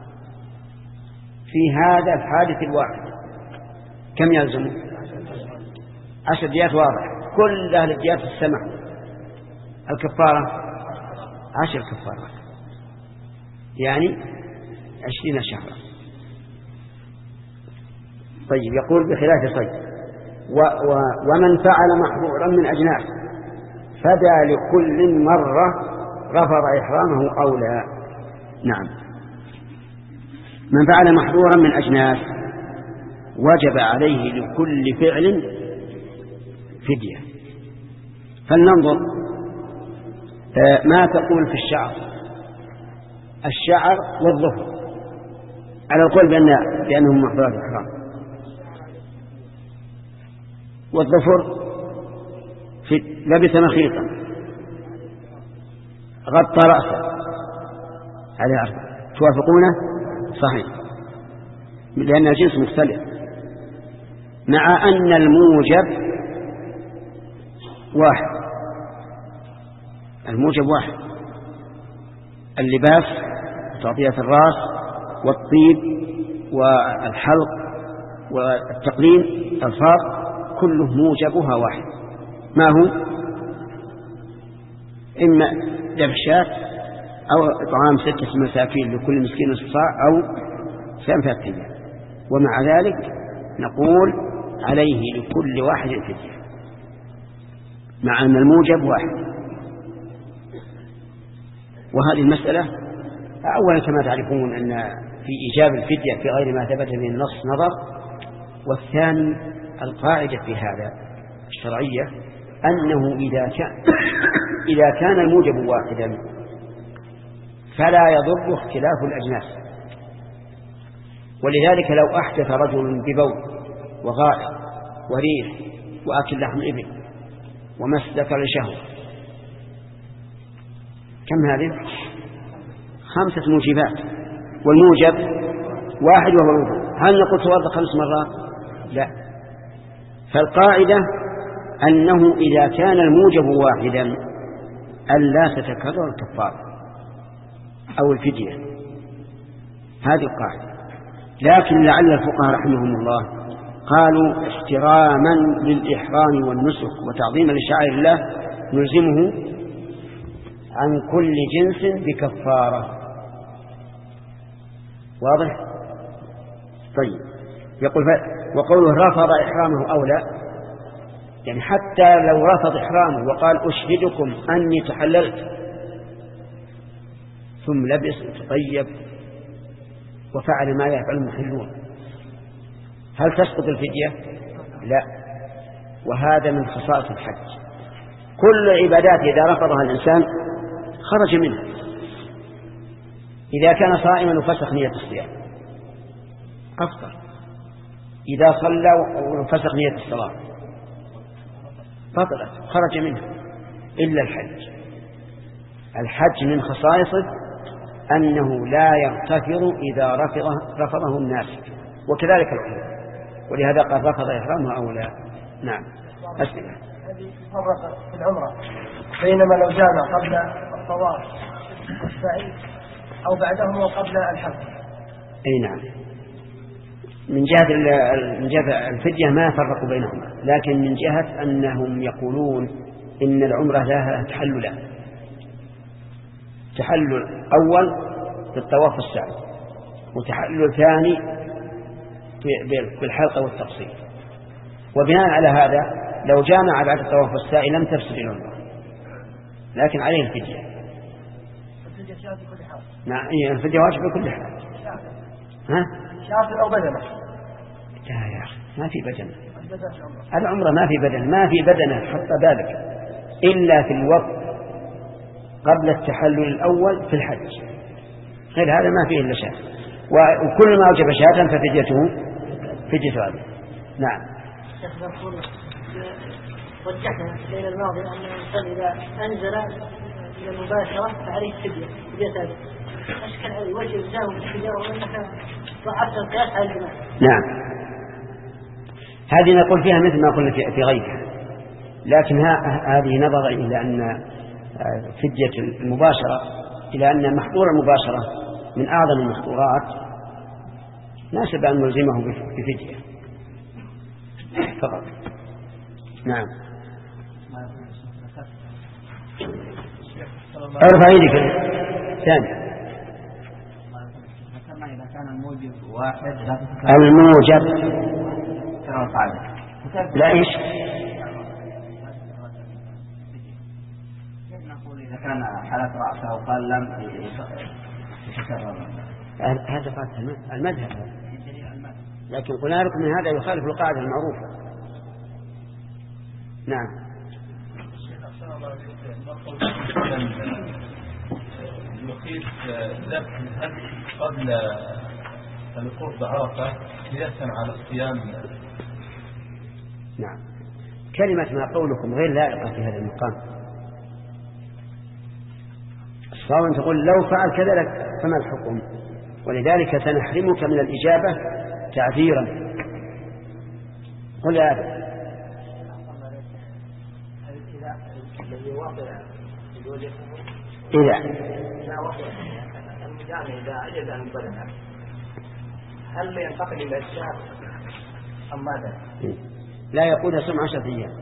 في هذا الحادث الواحد كم يلزم؟ عشر ديات. واضح، كل أهل الديات في السماء. الكفارة عشر كفارات، يعني عشرين شهرا. طيب يقول بخلاف صيد و و ومن فعل محظورا من أجناس فدى لكل مرة رفض إحرامه أو لا. نعم. من فعل محظورا من أجناس وجب عليه لكل فعل فدية. فلننظر ما تقول في الشعر الشعر والظفر على القول بأن بأنهم محظورات إحرام. والظفر لبس مخيطا غطى رأسه على أرض توافقونه؟ صحيح، لأن الجنس مختلف، مع أن الموجب واحد. الموجب واحد، اللباس وتغطية الرأس والطيب والحلق والتقليم الفاظ كله موجبها واحد. ما هو؟ إما ذبح شاة أو إطعام ستة مساكين لكل مسكين نصف صاع أو صيام ثلاثة أيام. ومع ذلك نقول عليه لكل واحد فدية مع أن الموجب واحد. وهذه المسألة أولا كما تعرفون أن في إيجاب الفدية في غير ما ثبت به النص نظر، والثاني القاعدة في هذا الشرعية أنه إذا كان إذا كان الموجب واحدا فلا يضر اختلاف الأجناس. ولذلك لو أحدث رجل ببول وغائط وريح وأكل لحم إبل ومس ذكر لشهوة، كم هذه؟ خمسة موجبات، والموجب واحد وهو الوضوء. هل نقول توضأ خمس مرات؟ لا. فالقاعدة أنه إذا كان الموجب واحدا ألا تتكرر الكفارة أو الفدية، هذه القاعدة. لكن لعل الفقهاء رحمهم الله قالوا احتراما للإحرام والنسك وتعظيما لشعائر الله نلزمه عن كل جنس بكفارة. واضح؟ طيب يقول وقوله رفض إحرامه أو لا، يعني حتى لو رفض إحرامه وقال أشهدكم أني تحللت ثم لبس وتطيب وفعل ما يفعل المحلون، هل تسقط الفدية؟ لا. وهذا من خصائص الحج. كل العبادات إذا رفضها الإنسان خرج منها. إذا كان صائما وفسخ نية الصيام أفطر، إذا صلى وفسخ نية الصلاة بطلت خرج منها، إلا الحج. الحج من خصائصه أنه لا يغتفر إذا رفضه, رفضه الناس، وكذلك العمر، ولهذا قال رفض إحرامه أو لا. نعم. أسئلة. هذه تفرق في العمرة بينما لو جامع قبل الطواف والسعي أو بعدهم وقبل الحج. أي نعم. من جهة من جهة الفدية ما فرقوا بينهما، لكن من جهة أنهم يقولون إن العمرة لها تحللا، تحلل أول بالطواف والسعي، وتحلل ثاني بالحلقة والتقصير. وبناء على هذا لو جامع بعد الطواف والسعي لم تفسد العمرة، لكن عليه الفدية. الفدية شاف في كل حال. نعم، الفدية واجب بكل حال. ها؟ شاف أو بدنة؟ لا يا أخي، ما في بدنة. العمرة ما في بدنة، ما في بدنة حتى ذلك إلا في الوقت قبل التحلل الأول في الحج، غير هذا ما فيه إلا شاة. وكل ما أوجب شاة ففديته فدية هذا. نعم. وجهنا بين الماضي أن الإنسان إذا أنزل إلى المباشرة فعليه فدية فدية هذا أشكل عليه وجه الزاوية بالفدية وأنك ضعفت القياس على الجماع. نعم، هذه نقول فيها مثل ما قلنا في غيرها، لكن هذه نظر إلى أن فدية المباشرة إلى أن محظور المباشرة من أعظم المحظورات ناسب أن نلزمه بفدية فقط. نعم. ارفع يدك ثاني. إذا كان الموجب واحد الموجب كما قال لا إيش نقول إذا كان حلف رأسه وقال لم يتكرر هذا قاعدة المذهب، لكن قلنا لكم من هذا يخالف القاعدة المعروفة. نعم. يقيم ذبح الهدي قبل الوقوف بعرفة قياسا على الصيام. نعم. كلمة ما قولكم غير لائقة في هذا المقام. الصواب أن تقول لو فعل كذا لك فما الحكم، ولذلك سنحرمك من الإجابة تعذيرا. قل يا أبا إذا إذا عجز عن بدنها هل ينتقل إلى الشهر أم ماذا؟ لا يقول يصوم عشرة أيام،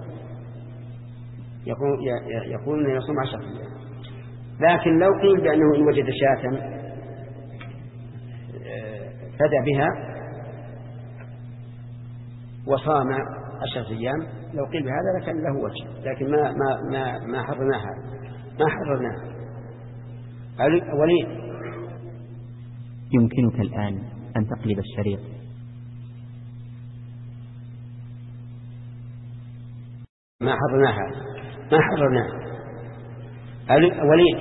يقول يقول أنه يصوم عشرة أيام، لكن لو قيل بأنه إن وجد شاة فدى بها وصام عشرة أيام، لو قيل بهذا لكن له وجه، لكن ما ما ما ما حررناها ما حررناها. وليد يمكنك الآن أن تقلب الشريط. ما حررناها ما حررناها. وليد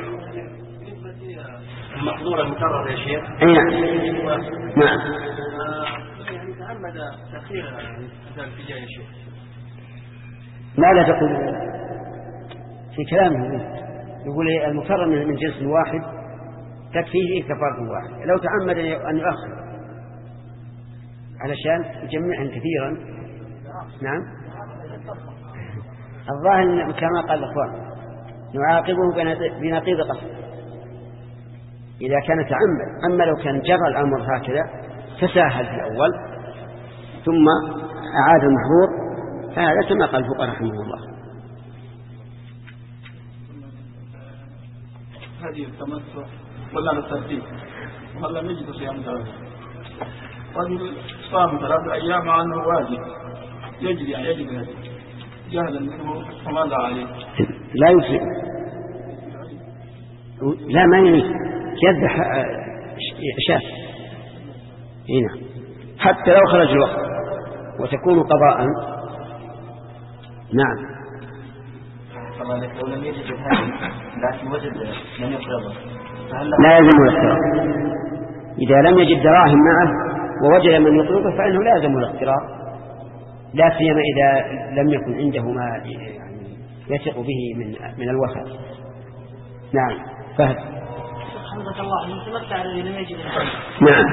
المحظور المكرر يا شيخ. أي نعم نعم. يعني تعمد تأخير أداء الفدية يا شيخ. ماذا تقول في كلامه؟ يقول المكرر من جنس واحد تكفيه كفارة واحد، لو تعمد أن يؤخر علشان يجمعهم كثيرا. نعم. الظاهر كما قال الأخوان نعاقبه بنقيض قصد إذا كان تعمد. أما لو كان جرى الأمر هكذا تساهل في الأول ثم أعاد المحظور هذا كما قال الفقهاء رحمه الله. هذه التمسح ولا الترتيب وهل لم يجد صيام ثلاثة. رجل صام ثلاثة أيام مع أنه واجب يجد يعني يجد هذا جهلا منه فماذا عليه؟ لا يجزئ. لا ما يجزئ يذبح شاة هنا حتى لو خرج الوقت وتكون قضاء. نعم. لو لم يجد هذه لكن وجد من يقرضه لا يلزم الاقتراض. إذا لم يجد دراهم معه ووجد من يقرضه فإنه لا يلزم الاقتراض، لا سيما إذا لم يكن عنده ما يعني يثق به من من الوفاء. نعم. فهد. حفظك الله المتمتع الذي لم يجد. نعم.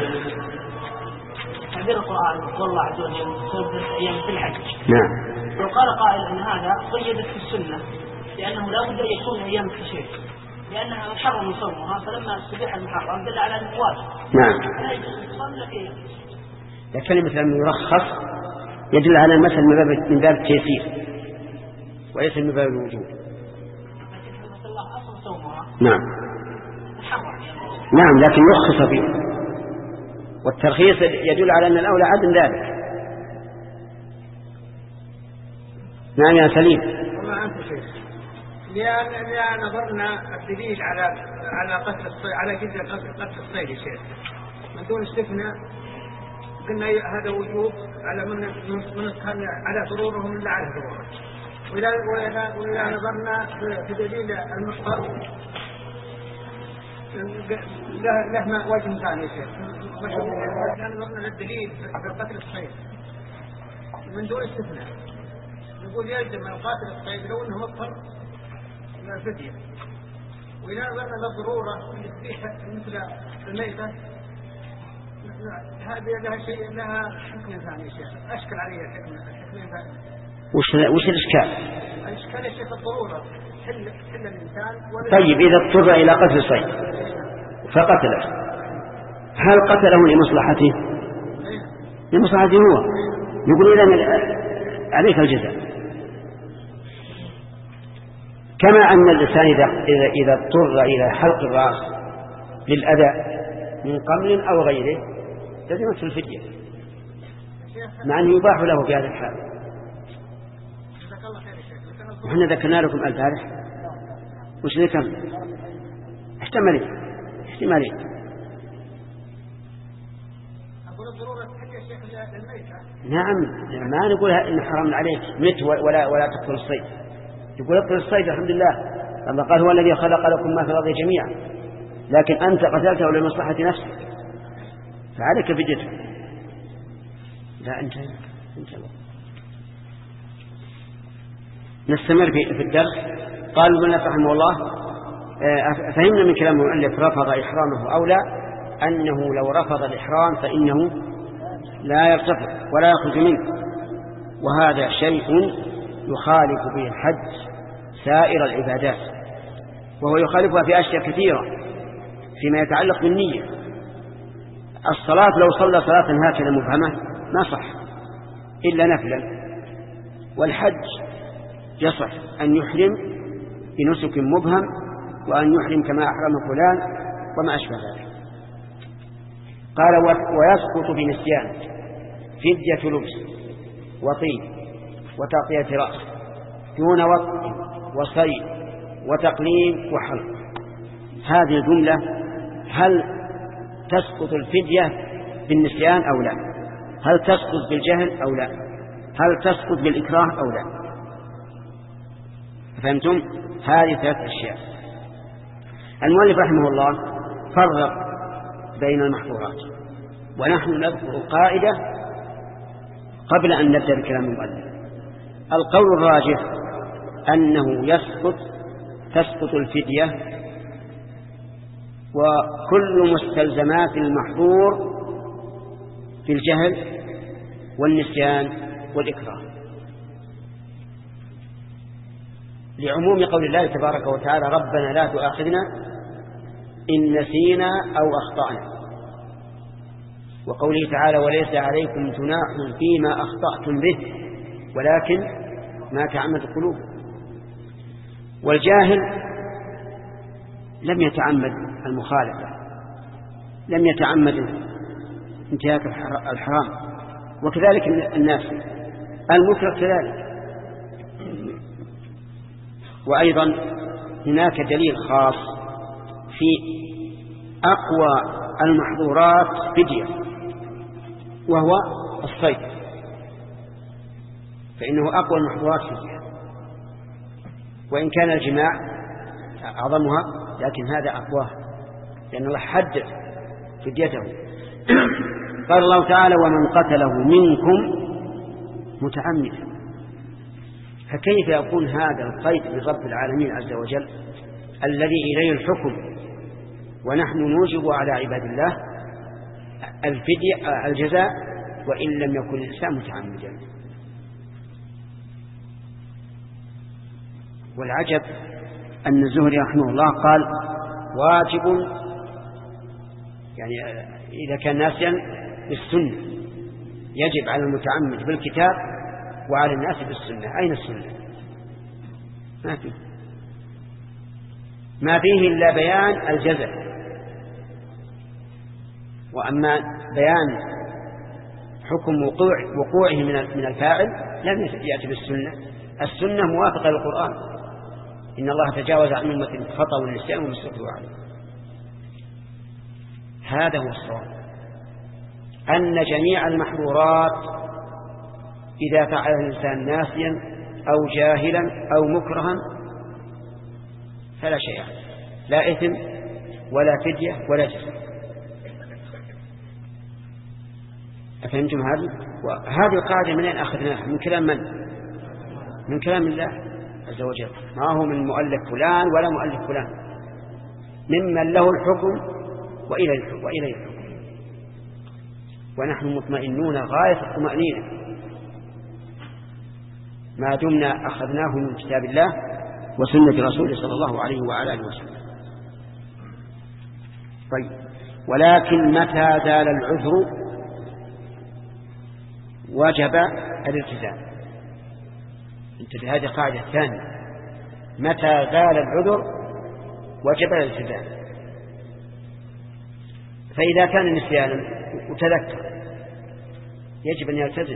تعبير القرآن والله عز وجل سبب أيام في الحج. نعم. لو قال قائل أن هذا قيدت في السنة لأنه لا بد أن يكون أيام التشريق لأنها محرم صومها، فلما استبيح المحرم دل على أنه واجب. نعم. لا يجوز الصوم لك. لكلمة لم يرخص يدل على المثل من باب التيسير وليس من باب الوجوب. نعم. نعم لكن يرخص فيه، والترخيص يدل على أن الأولى عدم ذلك. نعم يا سليم. وما أنت شيخ لأن لأن نظرنا الدليل على على قتل الصيد على جزء قتل الصيد يا شيخ من دون استثناء قلنا هذا وجوب على من من على ضرورهم إلا على ضروره. وإذا وإذا وإذا نظرنا في دليل المحضر له له ما وجه ثاني يا شيخ. إذا نظرنا للدليل في قتل الصيد من دون استثناء نقول يلزم من قاتل الصيد لو انه مضطر من الفدية. وإذا نظرنا للضرورة مثل الميتة هذه لها شيء لها حكم ثاني شيء أشكل عليها الحكم الحكمين ثاني. وش وش الإشكال؟ الإشكال يا شيخ الضرورة حل حل الإنسان. طيب إذا اضطر إلى قتل الصيد فقتله هل قتله لمصلحته؟ لمصلحته هو. يقول إذا عليك الجزاء. كما أن الإنسان إذا إذا اضطر إلى حلق الرأس للأذى من قمل أو غيره لازم يدفع الفدية. شيخ مع أنه يباح له في هذا الحال. وحنا ذكرنا لكم البارح وش ذكرنا؟ احتمالين احتمالين نعم. ما نقول إن حرام عليك مت ولا ولا تقتل الصيد، يقول اقتل الصيد الحمد لله، الله قال هو الذي خلق لكم ما في الأرض جميعا، لكن أنت قتلته لمصلحة نفسك فعليك فديته. لا أنت أنت نستمر في في الدرس. قال ابن رحمه الله فهمنا من كلام المؤلف رفض إحرامه أو لا أنه لو رفض الإحرام فإنه لا يرتفع ولا يخرج منه، وهذا شيء يخالف به الحج سائر العبادات، وهو يخالفها في أشياء كثيرة فيما يتعلق بالنية. الصلاة لو صلى صلاة هكذا مبهمة ما صح إلا نفلا، والحج يصح أن يحرم بنسك مبهم وأن يحرم كما أحرم فلان وما أشبه ذلك. قال ويسقط بنسيان فدية لبس وطيب وتغطية رأس دون وطء وصيد وتقليم وحلق. هذه الجملة هل تسقط الفدية بالنسيان أو لا؟ هل تسقط بالجهل أو لا؟ هل تسقط بالإكراه أو لا؟ فهمتم؟ هذه ثلاث أشياء. المؤلف رحمه الله فرق بين المحظورات، ونحن نذكر قاعدة قبل أن نبدأ بكلام المؤلف. القول الراجح أنه يسقط تسقط الفدية وكل مستلزمات المحظور في الجهل والنسيان والإكراه، لعموم قول الله تبارك وتعالى ربنا لا تؤاخذنا إن نسينا أو أخطأنا، وقوله تعالى وليس عليكم جناح فيما أخطأتم به ولكن ما تعمد القلوب. والجاهل لم يتعمد المخالفة، لم يتعمد انتهاك الحرام، وكذلك الناس المكره كذلك. وأيضا هناك دليل خاص في أقوى المحظورات فدية وهو الصيد، فإنه أقوى المحظورات فدية، وإن كان الجماع أعظمها لكن هذا أقواه لأن الله حدد فديته. قال الله تعالى ومن قتله منكم متعمدا، فكيف يكون هذا القيد لرب العالمين عز وجل الذي إليه الحكم ونحن نوجب على عباد الله الفدية الجزاء وإن لم يكن الإنسان متعمدا؟ والعجب أن الزهري رحمه الله قال واجب، يعني إذا كان ناسيا بالسنة يجب على المتعمد بالكتاب وعلى الناس بالسنة. أين السنة؟ ما فيه ما فيه إلا بيان الجزاء، وأما بيان حكم وقوع وقوعه من من الفاعل لم يأتي بالسنة. السنة موافقة للقرآن إن الله تجاوز عن أمة الخطأ والنسيان وما استكبروا عليه. هذا هو الصواب، أن جميع المحظورات إذا فعل الإنسان ناسيا أو جاهلا أو مكرها فلا شيء، لا إثم ولا فدية ولا جزاء. أفهمتم هذه؟ وهذه القاعدة من أين أخذناها؟ من كلام من؟ من كلام الله عز وجل، ما هو من مؤلف فلان ولا مؤلف فلان، ممن له الحكم وإليه الحكم، ونحن مطمئنون غاية الطمأنينة ما دمنا أخذناه من كتاب الله وسنة رسوله صلى الله عليه وعلى آله وسلم. طيب، ولكن متى زال العذر وجب الالتزام. انتبه، هذه قاعدة ثانية، متى زال العذر وجب الالتزام. فإذا كان نسيانا وتذكر يجب أن يلتزم.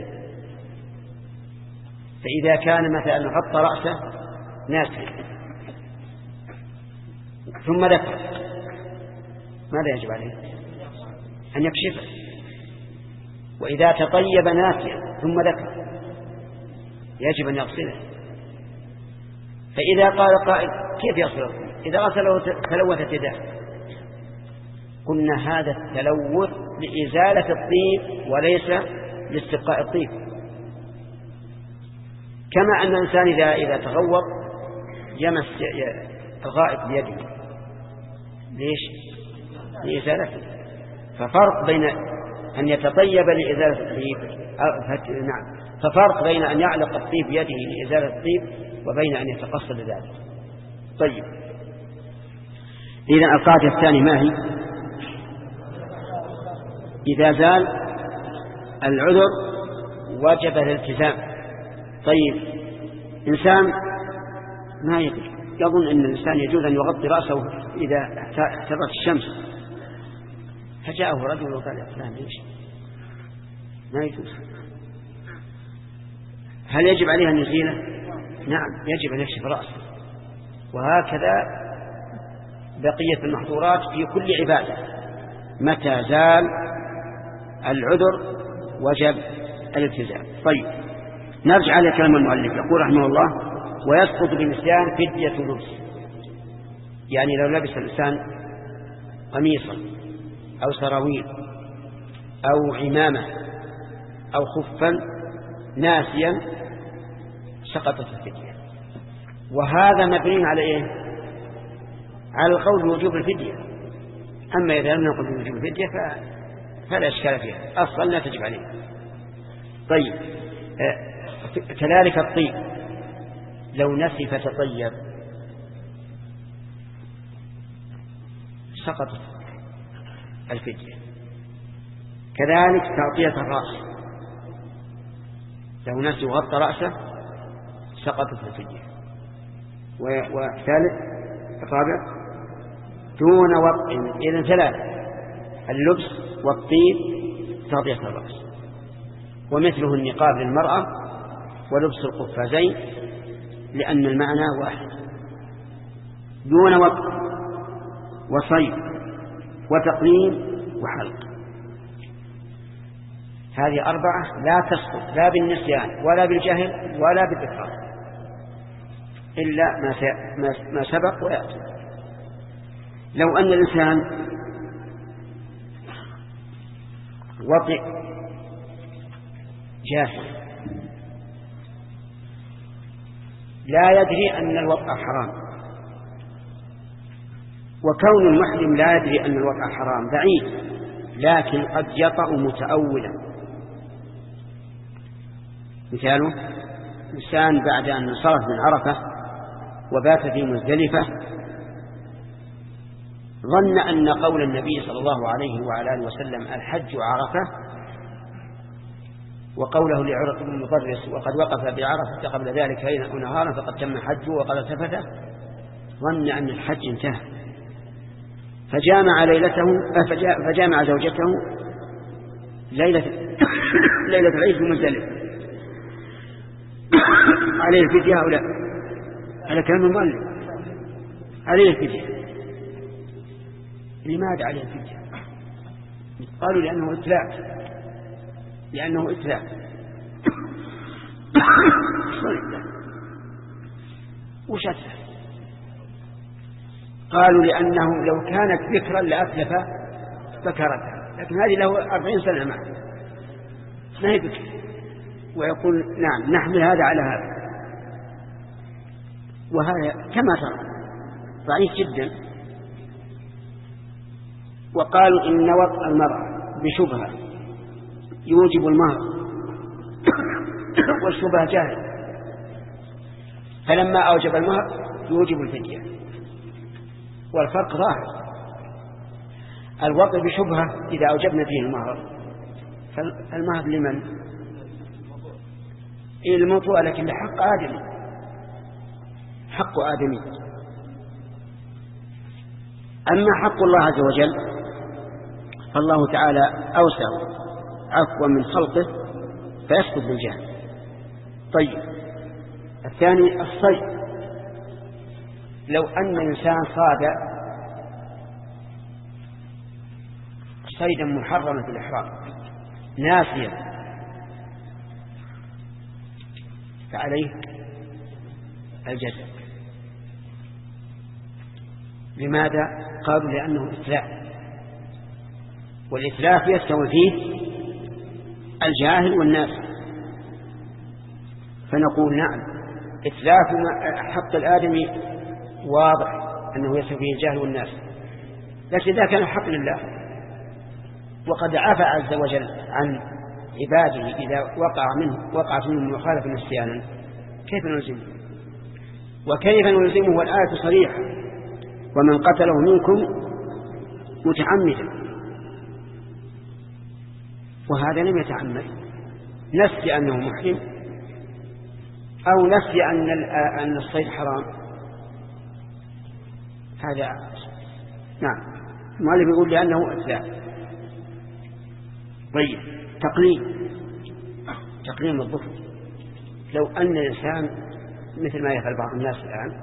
فإذا كان مثلا غطى رأسه ناسيا ثم ذكر ماذا يجب عليه؟ أن يكشفه. وإذا تطيب ناسيا ثم ذكر يجب أن يغسله. فإذا قال قائل كيف يغسله؟ إذا غسله تلوثت يداه، قلنا هذا التلوث لإزالة الطيب وليس لاستبقاء الطيب. كما أن الإنسان إذا, إذا تغوط يمس الغائط بيده، ليش؟ لإزالته. ففرق بين أن يتطيب لإزالة الطيب، نعم، ففرق بين أن يعلق الطيب بيده لإزالة الطيب وبين أن يتقصد ذلك. طيب، إذا القاعدة الثانية ما هي؟ إذا زال العذر وجب الالتزام. طيب، إنسان ما يدري، يظن أن الإنسان يجوز أن يغطي رأسه إذا احترت الشمس، فجاءه رجل وقال يا فلان ليش ما يجوز؟ هل يجب عليه أن يزيله؟ نعم، يجب أن يكشف رأسه. وهكذا بقية المحظورات في كل عبادة، متى زال العذر وجب الالتزام. طيب، نرجع على كلام المؤلف. يقول رحمه الله: ويسقط بالنسيان فدية لبس. يعني لو لبس الإنسان قميصا أو سراويل أو عمامة أو خفا ناسيا سقطت الفدية. وهذا مبني على إيه؟ على القول بوجوب الفدية. أما إذا لم نقل بوجوب الفدية فلا إشكال فيها، أصلا لا تجب عليه. طيب، كذلك الطيب لو نسي فتطيب سقطت الفدية. كذلك تغطية الرأس، لو نسي وغطى رأسه سقطت الفدية. والثالث الرابع دون وطء، إذن ثلاثة: اللبس والطيب تغطية الرأس. ومثله النقاب للمرأة ولبس القفازين، لأن المعنى واحد. دون وطء وصيد وتقليم وحلق. هذه أربعة لا تسقط لا بالنسيان ولا بالجهل ولا بالإكراه، إلا ما سبق ويأتي. لو أن الإنسان وطئ جاهل لا يدري أن الوطء حرام، وكون المحرم لا يدري أن الوطء حرام بعيد، لكن قد يطأ متأولا. مثاله: إنسان بعد أن انصرف من عرفة وبات في مزدلفة ظن أن قول النبي صلى الله عليه وعلى آله وسلم الحج عرفة، وقوله لعرق بن مطرس وقد وقف بعرفة قبل ذلك ليلا ونهارا فقد تم حجه وقد التفت، ظن أن الحج انتهى، فجامع ليلته فجامع زوجته ليلة ليلة العيد في مزدلفة. عليه الفدية أو لا؟ على كلام المؤلف عليه الفدية. لماذا عليه الفدية؟ قالوا لأنه إتلاف لأنه إتلاف وش أتلاف؟ قالوا لأنه لو كانت ذكرا لأتلف ذكرتها، لكن هذه له أربعين سنة معه ما هي ذكر. ويقول نعم نحمل هذا على هذا، وهذا كما ترى ضعيف جدا. وقالوا إن وطء المرأة بشبهة يوجب المهر والشبهة جاهل، فلما أوجب المهر يوجب الفدية، والفرق ظاهر. الوطء بشبهة إذا أوجبنا فيه المهر، فالمهر لمن؟ إلى الموضوع، لكن لحق آدمي، حق آدمي. أما حق الله عز وجل فالله تعالى أوسع عفوا من خلقه فيسقط بالجهل. طيب الثاني الصيد. لو أن إنسان صاد صيدا محرما في الإحرام ناسيا فعليه الجزاء. لماذا؟ قالوا لأنه إتلاف، والإتلاف يستوي فيه الجاهل والناس. فنقول نعم إتلاف حق الآدمي واضح أنه يستوي فيه الجاهل والناس، لكن إذا كان حق لله وقد عفى عز وجل عن عباده إذا وقع منه وقعت منهم مخالفة نسيانا كيف نلزمه؟ وكيف نلزمه والآية صريحة ومن قتله منكم متعمدا، وهذا لم يتعمد، نسي أنه محرم أو نسي أن أن الصيد حرام. هذا نعم المؤلف يقول لأنه إتلاف. طيب تقليم تقليم الظفر. لو أن الإنسان مثل ما يفعل بعض الناس الآن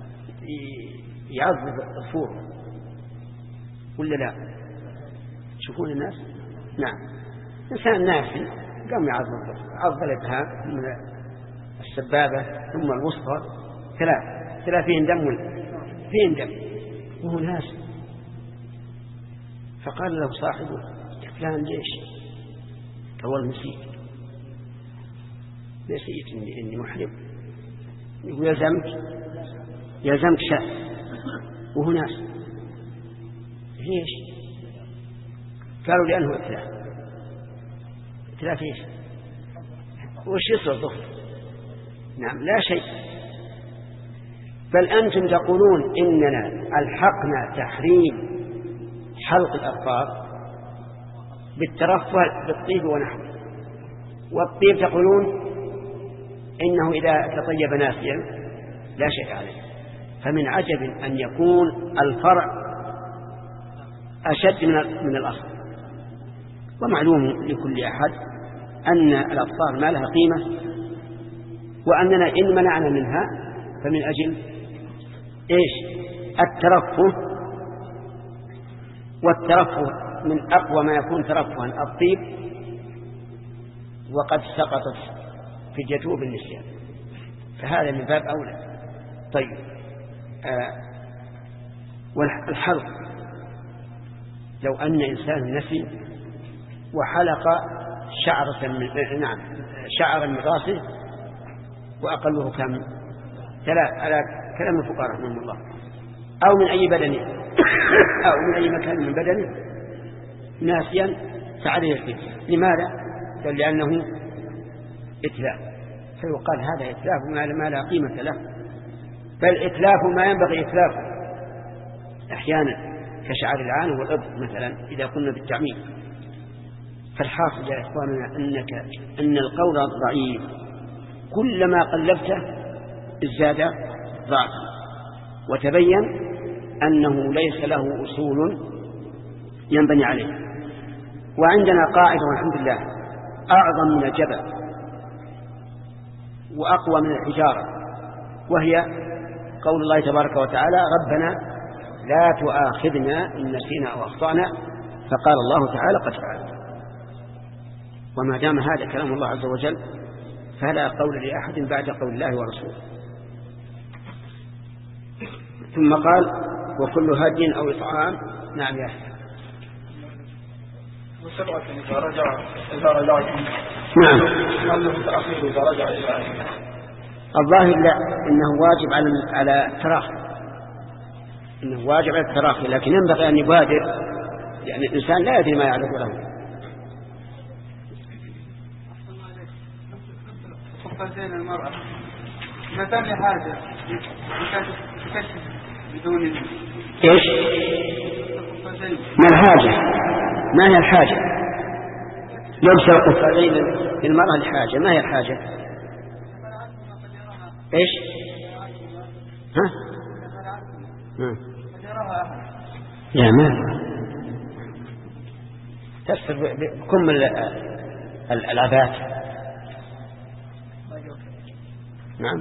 يعظم الظفور ولا لا؟ تشوفون الناس؟ نعم إنسان ناسي قام يعظم الظفر، عض الإبهام ثم السبابة ثم الوسطى ثلاث ثلاثين دم فين دم وهو ناسي. فقال له صاحبه فلان ليش؟ قال نسيت نسيت إني, إني محرم. يقول يلزمك يلزمك شاء وهو ناس. ليش؟ قالوا لأنه إتلاف. إتلاف إيش؟ وش يصل الظفر؟ نعم لا شيء. بل أنتم تقولون إننا ألحقنا تحريم حلق الأظفار بالترفه بالطيب ونحوه، والطيب تقولون إنه إذا تطيب ناسيا لا شيء عليه. فمن عجب أن يكون الفرع أشد من الأصل. ومعلوم لكل أحد أن الأظفار ما لها قيمة، وأننا إن منعنا منها فمن أجل إيش؟ الترفه، والترفه من أقوى ما يكون ترفها الطيب، وقد سقطت في جتوب النسيان، فهذا من باب أولى. طيب آه والحلق، لو أن إنسان نسي وحلق شعرة من نعم شعرا من راسه وأقله كم ثلاث على كلام الفقهاء رحمهم الله، أو من أي بدن أو من أي مكان من بدنه ناسيا فعليه الفدية. لماذا؟ قال لأنه إتلاف، فيقال هذا إتلاف ما لا قيمة له، بل إتلاف ما ينبغي إتلافه أحيانا كشعر العانة والإبط مثلا إذا كنا بالتعميم. فالحاصل يا إخواننا أنك أن القول ضعيف كلما قلبته ازداد ضعفا، وتبين أنه ليس له أصول ينبني عليه. وعندنا قاعدة والحمد لله أعظم من الجبل وأقوى من الحجارة، وهي قول الله تبارك وتعالى ربنا لا تؤاخذنا إن نسينا أو أخطأنا، فقال الله تعالى قد فعلت. وما دام هذا كلام الله عز وجل فلا قول لأحد بعد قول الله ورسوله. ثم قال وكل هدي أو إطعام. نعم يا أحسن. وسبعة إذا رجع إذا رجع نعم هل له تأخير إذا رجع إلى أهله؟ الظاهر لا، إنه واجب على على التراخي، إنه واجب على التراخي، لكن ينبغي أن يبادر، لأن الإنسان لا يدري ما يعرف له. خفازين المرأة مثلا لحاجة تكشف بدون إيش؟ ما الحاجة؟ ما هي الحاجة؟ لبس القفازين للمرأة الحاجة، ما هي الحاجة؟ إيش؟ ها؟ ها؟ يا ما تفسر بكم العبات نعم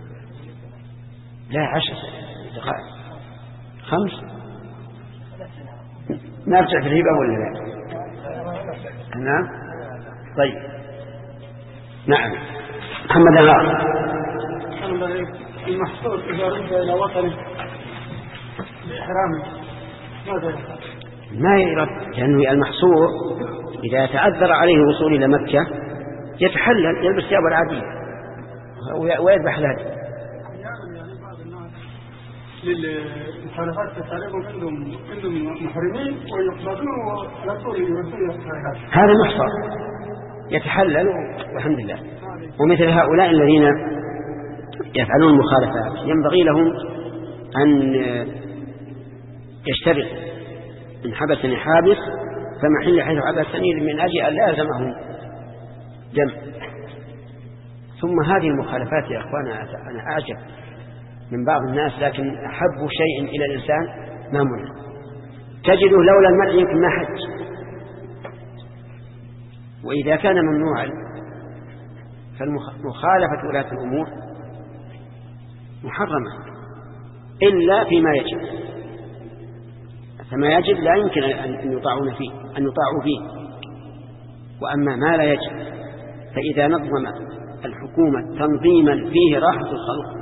لا عشر دقائق خمس نرجع في الهبة ولا لا؟ نعم طيب نعم محمد الله المحصول إذا رد إلى وطنه بإحرامه ماذا يفعل؟ ما يرد، لأنه المحصور إذا تعذر عليه الوصول إلى مكة يتحلل يلبس ثيابه العادية ويذبح الهدي. للمخالفات تتعلمهم عندهم عندهم محرمين ويقبضون على طول يردون هذا محصر يتحلل والحمد لله. ومثل هؤلاء الذين يفعلون المخالفات ينبغي لهم أن يشترط إن حبسني حابس فمحل حيث حبسني من أجل أن لا يلزمهم دم. ثم هذه المخالفات يا أخوانا أنا أعجب من بعض الناس، لكن أحب شيء إلى الإنسان ما منع. تجده لولا المنع يمكن ما حج. وإذا كان ممنوعا فالمخالفة ولاة الأمور محرمة إلا فيما يجب، فما يجب لا يمكن أن يطاعون فيه أن يطاعوا فيه. وأما ما لا يجب فإذا نظم الحكومة تنظيما فيه راحة الخلق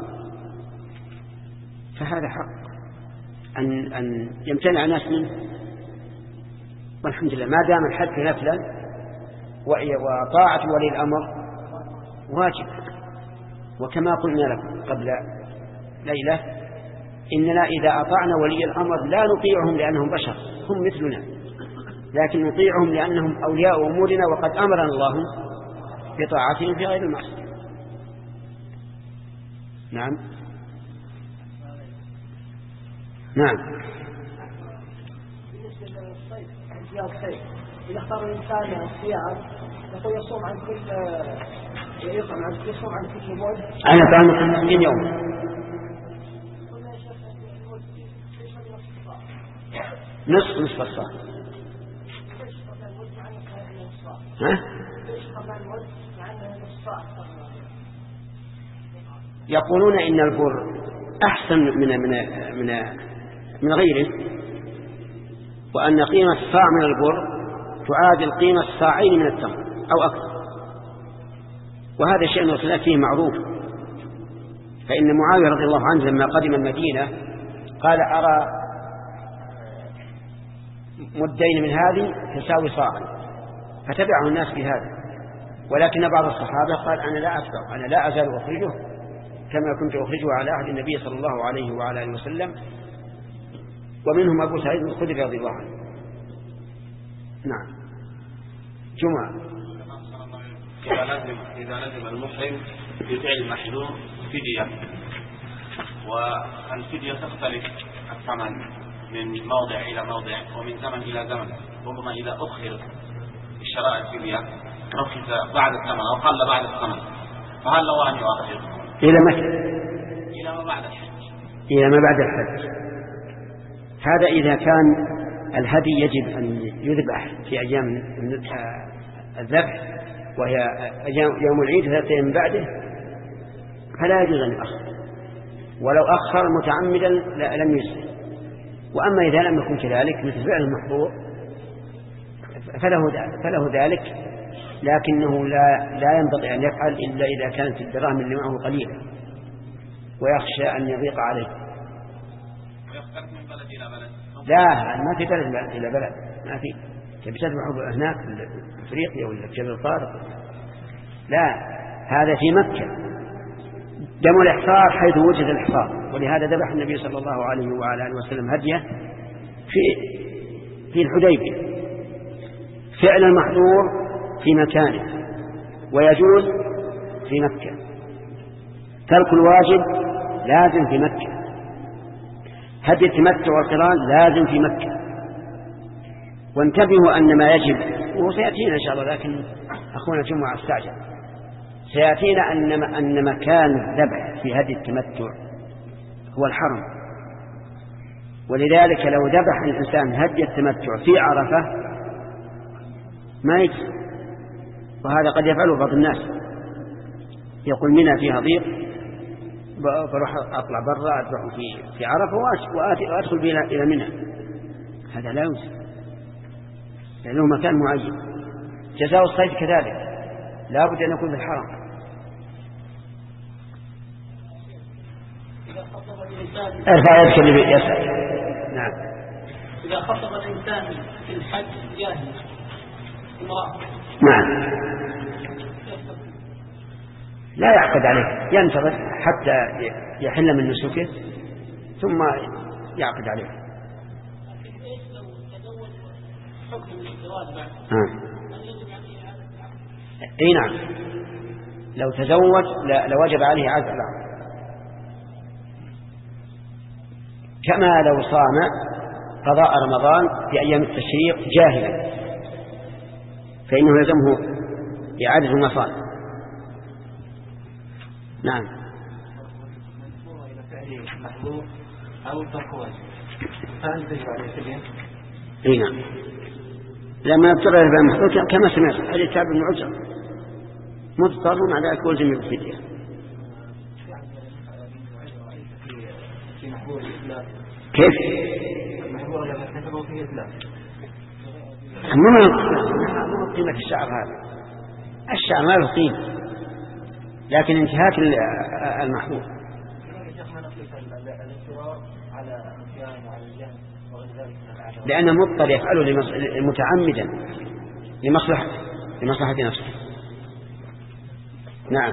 فهذا حق أن, أن يمتنع الناس منه. والحمد لله ما دام الحد نفلا وطاعة ولي الأمر واجب. وكما قلنا لكم قبل ليلة إننا إذا أطعنا ولي الأمر لا نطيعهم لأنهم بشر هم مثلنا، لكن نطيعهم لأنهم أولياء أمورنا وقد أمرنا الله بطاعتهم في غير المعصية. نعم نعم إذا اختار الإنسان الصيام يقول يصوم عن كل يصوم عن يصوم عن كل موت. أنا طعام خمسين يوم نصف نصف الصاع. ها؟ يقولون إن البر أحسن من من من من غيره، وأن قيمة الصاع من البر تعادل قيمة الصاعين من التمر أو أكثر. وهذا شيء الخلاف فيه معروف. فإن معاوية رضي الله عنه لما قدم المدينة قال أرى مدين من هذه تساوي صاعا، فتبعه الناس في هذا. ولكن بعض الصحابة قال أنا لا أكثر، أنا لا أزال أخرجه كما كنت أخرجه على عهد النبي صلى الله عليه وعلى آله وسلم. ومنهم أبو سعيد الخدري رضي الله عنه. نعم جمعة إذا لازم إذا لازم المحرم بفعل المحظور فدية، والفدية تختلف الثمن من موضع إلى موضع ومن زمن إلى زمن. ربما إذا أخر الشراء الفدية رخص بعد الثمن أو قل بعد الثمن، فهل له أن يؤخر إلى متى؟ إلى ما بعد الحج. إلى ما بعد الحج. هذا إذا كان الهدي يجب أن يذبح في أيام الذبح وهي يوم العيد ثلاثة من بعده فلا يجوز أن يؤخر، ولو أخر متعمدا لم يسر. وأما إذا لم يكن كذلك مثل فعل المحظور فله, فله ذلك، لكنه لا, لا ينبغي أن يفعل إلا إذا كانت الدراهم اللي معه قليلة ويخشى أن يضيق عليه. لا ما في بلد إلى بلد ما في. تبي تذبحوا هناك في أفريقيا ولا في جبل طارق؟ لا، هذا في مكة دم الإحصار حيث وجد الإحصار. ولهذا ذبح النبي صلى الله عليه وعلى آله وسلم هديه في في الحديبية. فعل المحظور في مكانه ويجوز في مكة، ترك الواجب لازم في مكة، هدي التمتع والقران لازم في مكة. وانتبهوا أن ما يجب وسيأتينا إن شاء الله، لكن أخونا جمعة استعجل سيأتينا أن أن مكان الذبح في هدي التمتع هو الحرم. ولذلك لو ذبح الإنسان هدي التمتع في عرفة ما يجزي. وهذا قد يفعله بعض الناس، يقول منى فيها ضيق بروح أطلع برا أذبح في في عرفة وأدخل إلى منى، هذا لا يوجد لأنه مكان معين. جزاء الصيد كذلك لا بد أن يكون في الحرم. ارفع يدك اللي يسأل. نعم. إذا خطب الإنسان في الحج جاهل امرأة. نعم. لا يعقد عليه، ينتظر حتى يحل من نسكه ثم يعقد عليه. آه. اي نعم، لو تزوج لوجب عليه عزل العقد، كما لو صام قضاء رمضان في أيام التشريق جاهلا فإنه يلزمه إعادة ما صام. نعم. أو ترك واجب فهل تجب عليه فدية؟ اي نعم، لما يضطر الى المحظور كما سمعت حديث كعب بن عجرة مضطر مع ذلك ولزم بالفدية. كيف؟ المحظور لما كتبه فيه إسلام ما قيمة الشعر هذا، الشعر ما له قيمة، لكن انتهاك المحظور. لأن مضطر يفعله متعمدا لمصلحة لمصلحة نفسه. نعم.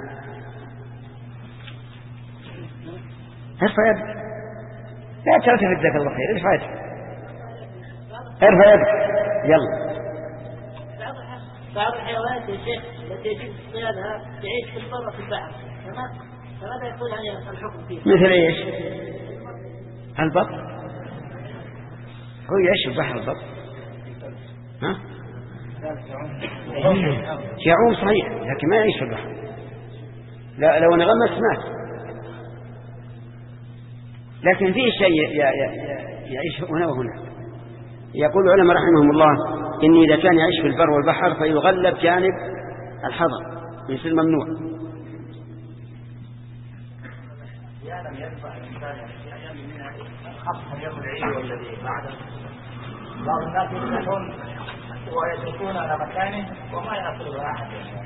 ارفع يدك، لا تلتفت جزاك الله خير، ارفع يدك ارفع يدك يلا. بعض الحيوانات يا شيخ التي يجب اصطيادها تعيش في البر وفي البحر، فماذا يقول عن الحكم فيه؟ مثل ايش؟ البط هو يعيش في البحر. البط ها؟ يعوم صحيح لكن ما يعيش في البحر، لا لو انغمس مات. لكن فيه شيء يعيش هنا وهنا. يقول العلماء رحمهم الله إن إذا كان يعيش في البر والبحر فيغلب جانب الحظر يصير ممنوع. لم يدفع الإنسان يعني من خاصة يوم العيد والذي بعده بعض الناس يفتحون ويتركون على مكانه وما يأكله أحد.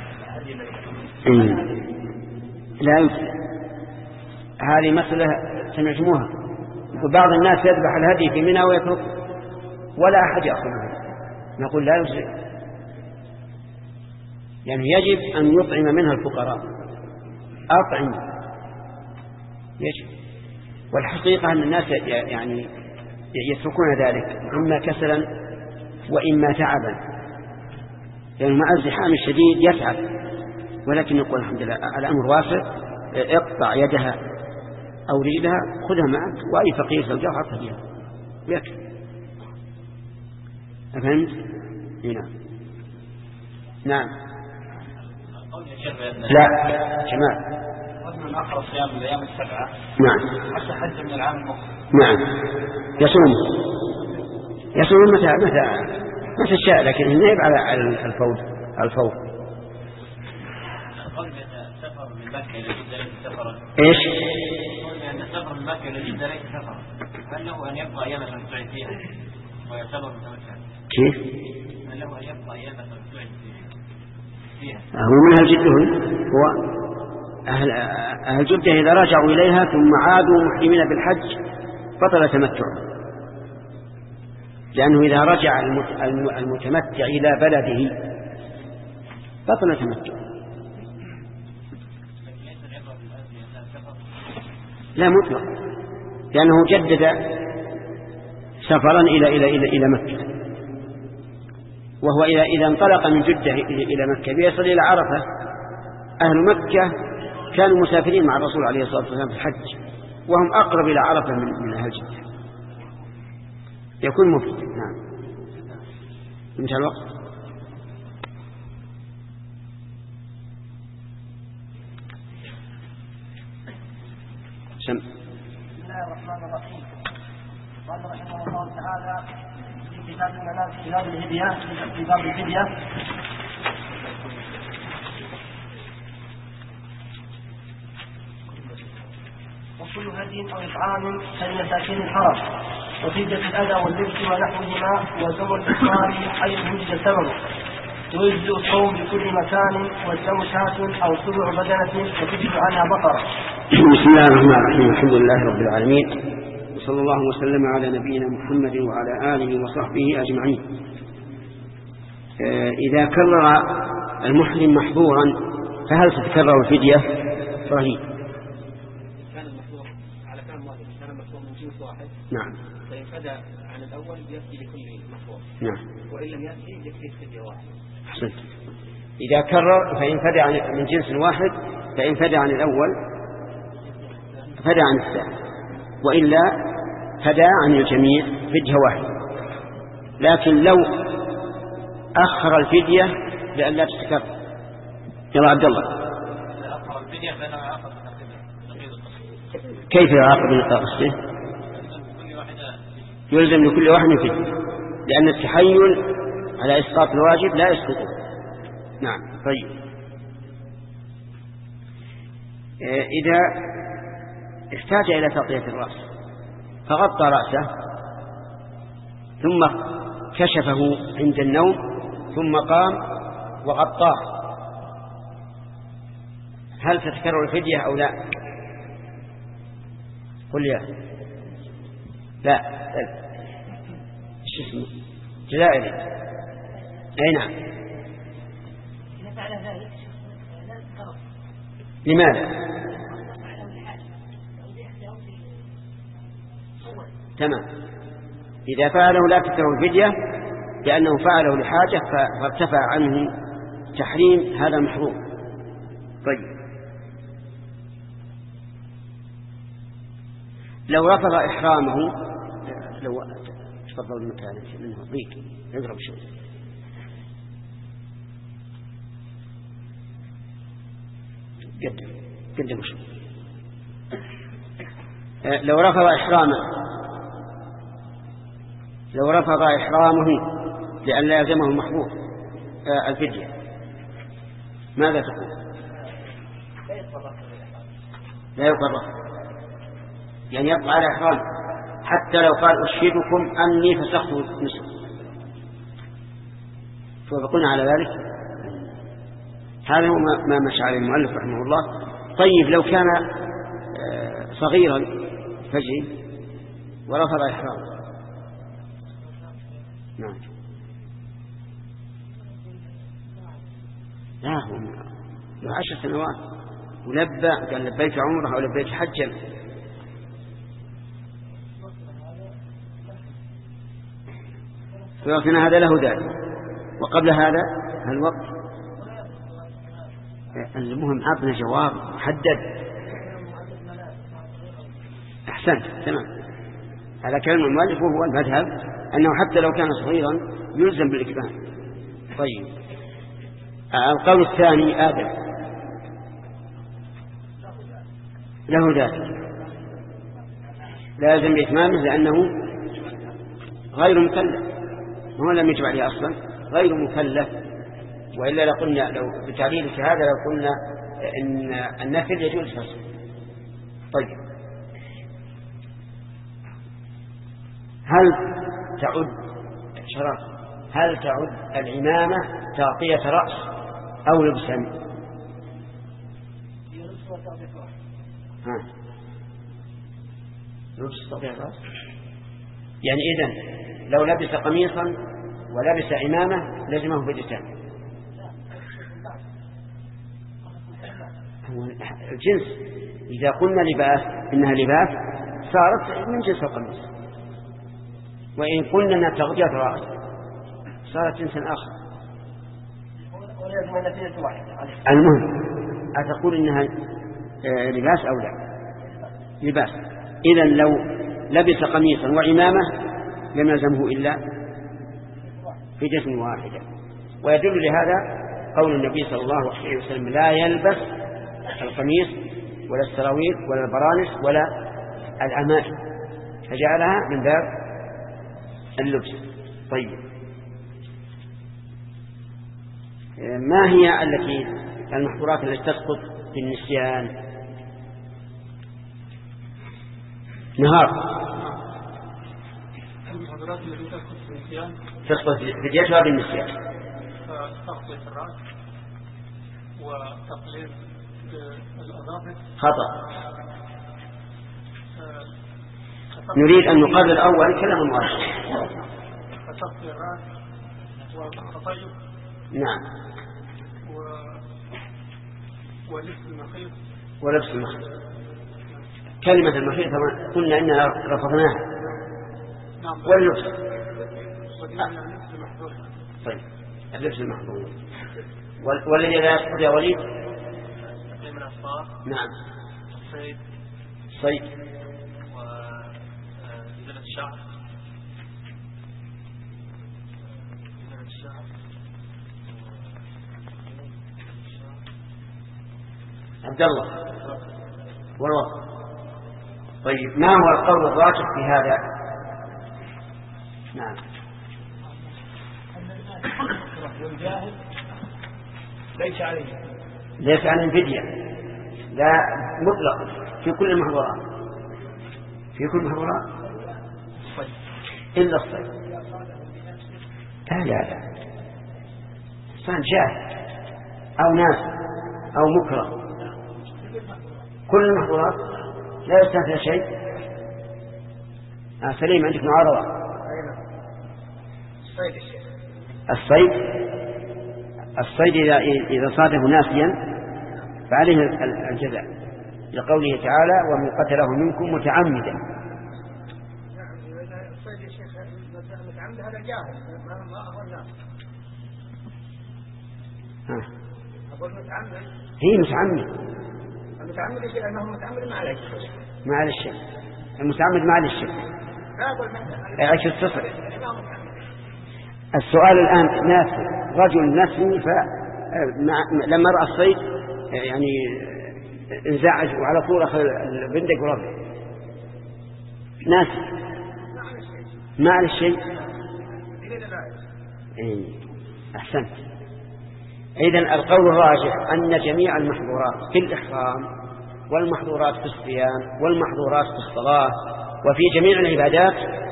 لا يمكن، هذه مسألة سمعتموها. بعض الناس يذبح الهدي في منى ويترك ولا أحد يأكله، نقول لا يجزئ، يعني يجب أن يطعم منها الفقراء. أطعم يجب. والحقيقة أن الناس يعني يتركون ذلك إما كسلا وإما تعبا، يعني مع الزحام الشديد يتعب، ولكن يقول الحمد لله الأمر واسع، اقطع يدها أو رجلها خذها معك وأي فقير زوجها حطها فيها يكفي. أفهمت؟ نعم. نعم. لا جمال. رجل أخر صيام الأيام السبعة. نعم. حتى حج من العام المقبل. نعم. يصوم. يصوم متى متى متى الشاء، لكن النائب على الفور الفور. قول بأن السفر من مكة إلى جدة ليس سفرا. إيش؟ قول بأن السفر من مكة إلى جدة ليس سفرا، هل له أن يبقى أيام تمتع فيها ويعتبر متمتعا؟ كيف؟ هل له أن يبقى أيام تمتع فيها؟ هو من أهل جدة، هو أهل, أهل جدة إذا رجعوا إليها ثم عادوا محرمين بالحج بطل تمتع، لأنه إذا رجع المتمتع إلى بلده بطل تمتع. لا مطلق، لأنه جدد سفرا إلى إلى إلى إلى مكة، وهو إذا إذا انطلق من جدة إلى مكة بيصل إلى عرفة. أهل مكة كانوا مسافرين مع الرسول عليه الصلاة والسلام في الحج، وهم أقرب إلى عرفة من من أهل جدة، يكون مفرد. نعم. انتهى الوقت. سم. بسم الله الرحمن الرحيم. قال رحمه الله تعالى في كتاب المناسك في باب الهدية في باب الفدية كل هدي أو إطعام كالمساكين الحرم وفدية الأذى واللبس ونحوهما وزم الإفطار حيث وجد سببه ويجزئ الصوم بكل مكان والدم شاة أو سبع بدنة وتجب عنها بقرة. بسم الله الرحمن الرحيم. الحمد لله رب العالمين، وصلى الله وسلم على نبينا محمد وعلى آله وصحبه أجمعين. إذا كرر المحرم محظورا فهل تتكرر الفدية؟ صحيح. كان المحظور على كلام مالك كان المحظور من جنس واحد. نعم. فإن فدى عن الأول يأتي لكل محظور. نعم. وإن لم يأتي يكفي فدية واحدة. أحسنت. إذا كرر فإن فدى عن من جنس واحد فإن فدى عن الأول فدى عن الثاني، وإلا فدى عن الجميع فدية واحدة. لكن لو أخر الفدية لأن لا تتكرر. يلا عبد الله. أخر الفدية فأنا أخذ كيف يعاقب نقاصه؟ يلزم لكل واحد فدية، لأن التحيل على إسقاط الواجب لا يسقطه. نعم. طيب، إذا احتاج إلى تغطية الرأس فغطى رأسه ثم كشفه عند النوم ثم قام وغطاه، هل تتكرر الفدية أو لا؟ قل يا لا. ايش اسمه؟ جزائري. اي نعم. لماذا؟ تمام. إذا فعله لا تكره الفدية لأنه فعله لحاجة فارتفع عنه تحريم هذا محظور. طيب، لو رفض إحرامه، لو تفضل المكان منه ضيق يقرب شوي. قدم قدم شوي. لو رفض إحرامه لو رفض إحرامه لأن لا يلزمه المحظور الفدية ماذا تقول؟ لا يقرر، يعني يبقى على إحرام حتى لو قال أشهدكم أني فسخت نسك، فبقنا على ذلك. هذا هو ما مشى عليه المؤلف رحمه الله. طيب، لو كان صغيرا فجأة ورفض إحرام. نعم. لا، هو له عشر سنوات ولبى قال لبيت عمره أو لبيت حجا. ولكن هذا له ذلك. وقبل هذا الوقت المهم عطنا جواب محدد. أحسنت. تمام. هذا كلام المؤلف وهو المذهب أنه حتى لو كان صغيرا يلزم بالإكمال. طيب، القول الثاني آدم له ذلك لا يلزم بإتمامه لأنه غير مكلف، هو لم يجب عليه أصلا، غير مكلف. وإلا لقلنا لو بتعليل هذا لو قلنا إن النفل يجوز فصل. طيب، هل تعد شرف هل تعد العمامة تغطية رأس أو لبسا؟ ها لبس تغطية رأس. يعني إذن لو لبس قميصا ولبس عمامة لزمه فديتان. الجنس إذا قلنا لباس إنها لباس صارت من جنس القميص، وإن قلنا أنها تغطية رأس صارت جنسا آخر. المهم أتقول إنها لباس أو لا؟ لباس. إذن لو لبس قميصا وعمامة لم يلزمه إلا في جسم واحدة. ويدل لهذا قول النبي صلى الله عليه وسلم لا يلبس القميص ولا السراويل ولا البرانس ولا العمائم، فجعلها من باب اللبس. طيب، ما هي التي المحظورات التي تسقط بالنسيان؟ نهار المحاضرات التي تسقط في النسيان تسقط في اليد بالنسيان تغطية الرأس وتقليل الأظافر خطأ. نريد أن نقرر الأول كلام المؤلف. تغطية الرأس والتطيب نعم و... ولبس المخيط ولبس المخيط. كلمة المخيط قلنا إنها رفضناها. نعم. واللبس اللبس المحظور. طيب اللبس المحظور والذي لا يسقط يا وليد تقليم الأصفار. نعم. الصيد. صيد وإزالة الشعر. إزالة الشعر. عبد الله والوقت. طيب ما هو القول الراجح في هذا؟ نعم. والجاهل ليس عليه ليس عن الفدية لا مطلق في كل المحظورات في كل المحظورات إلا الصيد. لا لا لا إنسان جاهل أو ناس أو مكره كل المحظورات لا يستثنى شيء. آه سليم عندك معارضة. الصيد الصيد إذا إذا صاده ناسيا فعليه الجزاء لقوله تعالى ومن قتله منكم متعمدا. الصيد يا شيخ متعمد هذا جاهل ما هو الناس. ها أقول متعمد. هي متعمد. المتعمد يصير أنه متعمد ما عليه شيء. ما عليه شيء. المتعمد ما عليه شيء. لا أقول مثلا. يعيش الصفر. السؤال الآن ناس رجل نسي فلما رأى الصيد يعني انزعج وعلى طول أخذ البندق وربه ناس ما على الشيء. إيه. أحسنت. إذن القول الراجح أن جميع المحظورات في الإحرام والمحظورات في الصيام والمحظورات في الصلاة وفي جميع العبادات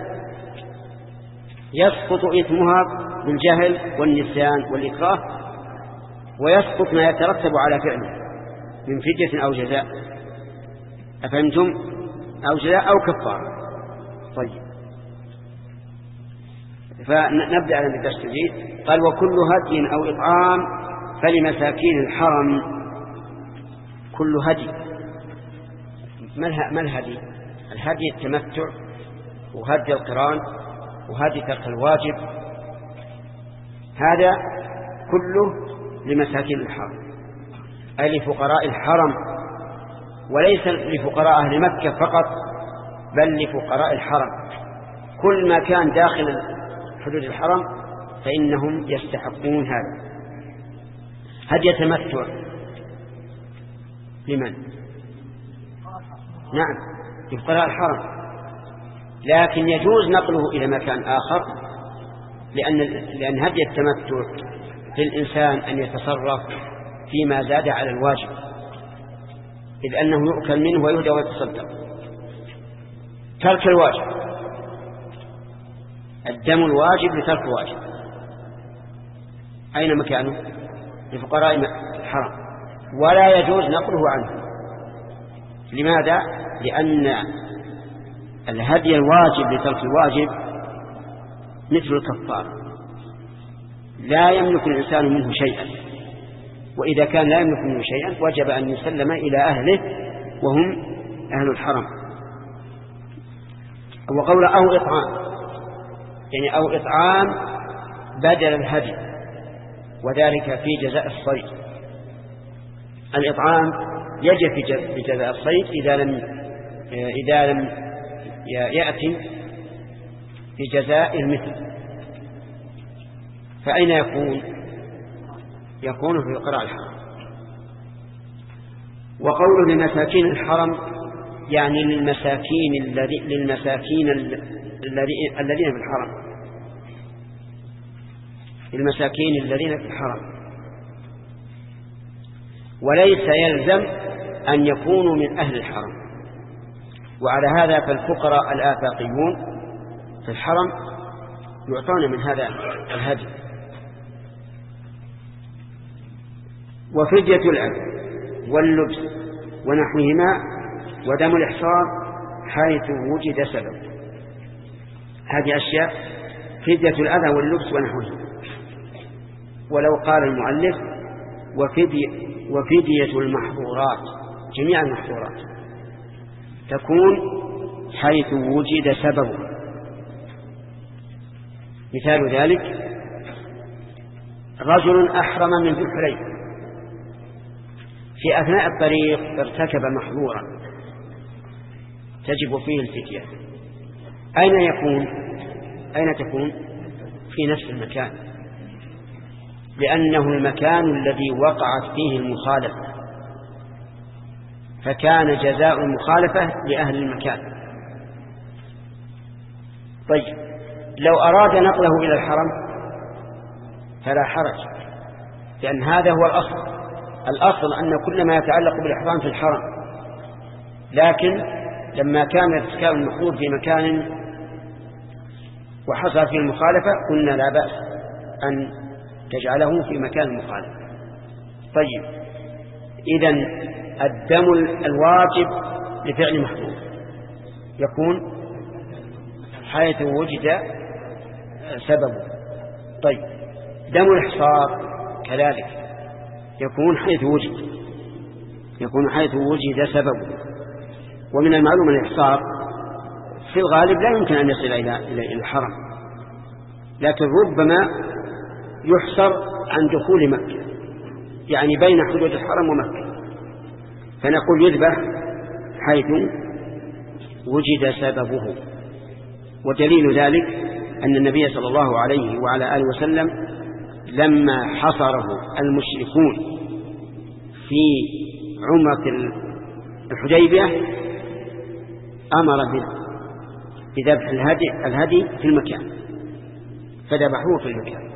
يسقط إثمها بالجهل والنسيان والإكراه ويسقط ما يترتب على فعله من فدية أو جزاء. أفهمتم؟ أو جزاء أو كفارة. طيب فنبدأ على الدرس الجديد. قال وكل هدي أو إطعام فلمساكين الحرم. كل هدي ما الهدي؟ الهدي التمتع وهدي القران وهذه ترك الواجب هذا كله لمساكين الحرم أي لفقراء الحرم وليس لفقراء أهل مكة فقط بل لفقراء الحرم. كل ما كان داخل حدود الحرم فإنهم يستحقون هذا. هدي تمتع لمن؟ نعم لفقراء الحرم لكن يجوز نقله إلى مكان آخر لأن لأن هدي التمتع للإنسان أن يتصرف فيما زاد على الواجب إذ أنه يؤكل منه ويهدى ويتصدق. ترك الواجب الدم الواجب لترك الواجب أين مكانه؟ لفقراء الحرم ولا يجوز نقله عنه. لماذا؟ لأن الهدي الواجب لترك الواجب مثل الكفار لا يملك الإنسان منه شيئا وإذا كان لا يملك منه شيئا وجب أن يسلم إلى أهله وهم أهل الحرم. وقول أو إطعام يعني أو إطعام بدل الهدي وذلك في جزاء الصيد. الإطعام يجب في جزاء الصيد إذا لم إذا لم يأتي في جزاء المثل. فأين يكون؟ يكون في فقراء الحرم. وقول لمساكين الحرم يعني للمساكين الذي للمساكين الذين في الحرم للمساكين الذين في الحرم وليس يلزم أن يكونوا من أهل الحرم وعلى هذا فالفقراء الآفاقيون في الحرم يعطون من هذا الهدي. وفدية الأذى واللبس ونحوهما ودم الإحصار حيث وجد سبب. هذه أشياء فدية الأذى واللبس ونحوهما. ولو قال المؤلف وفدية, وفدية المحظورات، جميع المحظورات تكون حيث وجد سببه. مثال ذلك رجل أحرم من ذي الحليفة، في أثناء الطريق ارتكب محظورا تجب فيه الفدية. أين يكون؟ أين تكون؟ في نفس المكان، لأنه المكان الذي وقعت فيه المخالفة، فكان جزاء المخالفة لأهل المكان. طيب لو أراد نقله إلى الحرم فلا حرج، لأن هذا هو الأصل. الأصل أن كل ما يتعلق بالإحرام في الحرم، لكن لما كان ارتكاب المحظور في مكان وحصل فيه المخالفة قلنا لا بأس أن تجعله في مكان المخالفة. طيب إذن الدم الواجب لفعل محظور يكون حيث وجد سببه. طيب دم الإحصار كذلك يكون حيث وجد يكون حيث وجد سببه. ومن المعلوم الإحصار في الغالب لا يمكن أن يصل إلى إلى الحرم، لكن ربما يحصر عن دخول مكة، يعني بين حدود الحرم ومكة، فنقول يذبح حيث وجد سببه. ودليل ذلك أن النبي صلى الله عليه وعلى آله وسلم لما حصره المشركون في عمرة الحديبية أمر بذبح الهدي, الهدي في المكان، فذبحوه في المكان.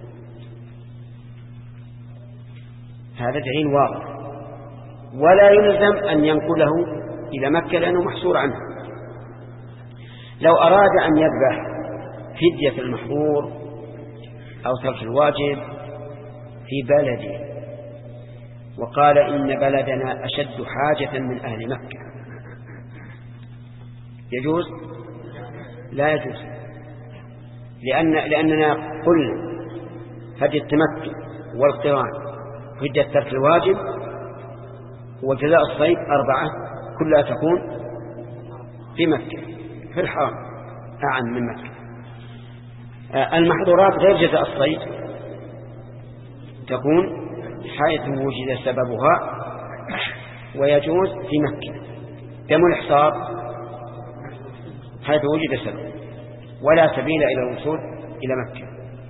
هذا دليل واضح، ولا يلزم أن ينقله إلى مكة لأنه محصور عنه. لو أراد أن يذبح فدية المحظور أو ترك الواجب في بلده وقال إن بلدنا أشد حاجة من أهل مكة، يجوز؟ لا يجوز، لأن لأننا قلنا فدية التمتع والقران فدية ترك الواجب وجزاء الصيد أربعة كلها تكون في مكة في الحرم أعم من مكة. المحظورات غير جزاء الصيد تكون حيث وجد سببها ويجوز في مكة. دم الإحصار حيث وجد سبب ولا سبيل إلى الوصول إلى مكة.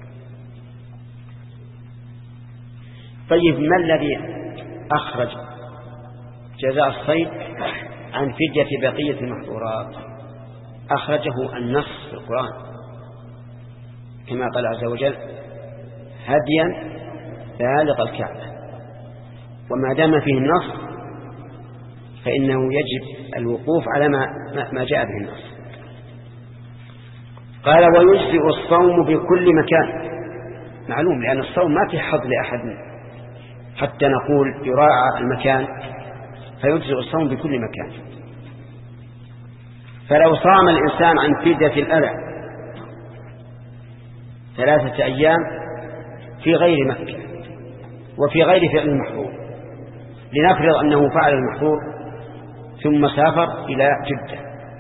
طيب ما الذي أخرج جزاء الصيد عن فدية بقية المحظورات؟ أخرجه النص في القرآن كما قال عز وجل هديا بالغ الكعبة، وما دام فيه النص فإنه يجب الوقوف على ما, ما جاء به النص. قال ويجزئ الصوم بكل مكان، معلوم لأن الصوم ما في حظ لأحد حتى نقول يراعى المكان، فيجزئ الصوم بكل مكان. فلو صام الإنسان عن فدية الأذى ثلاثة أيام في غير مكة وفي غير فعل المحظور، لنفرض أنه فعل المحظور ثم سافر إلى جدة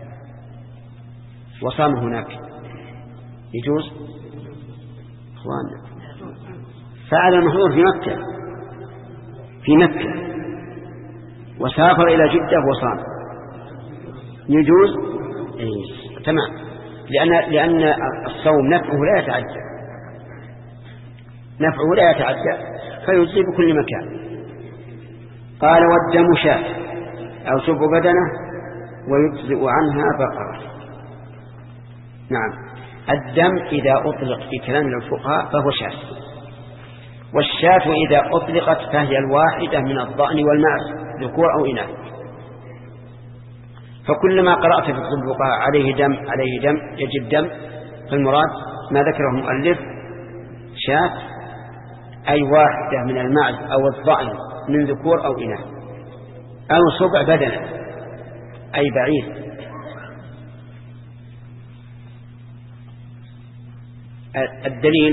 وصام هناك، يجوز؟ أخواننا فعل المحظور في مكة في مكة وسافر إلى جدة وصام، يجوز؟ إيه تمام، لأن لأن الصوم نفعه لا يتعدى نفعه لا يتعدى فيجزي بكل مكان. قال والدم شاة أو سب بدنه ويجزئ عنها بقرة. نعم الدم إذا أطلق في كلام الفقهاء فهو شاة، والشاة إذا أطلقت فهي الواحدة من الضأن والمعز ذكور أو إناث. فكلما قرأت في الطب عليه دم عليه دم يجب دم، فالمراد ما ذكره المؤلف شاة أي واحدة من المعز أو الضأن من ذكور أو إناث، أو سبع بدنة أي بعير. الدليل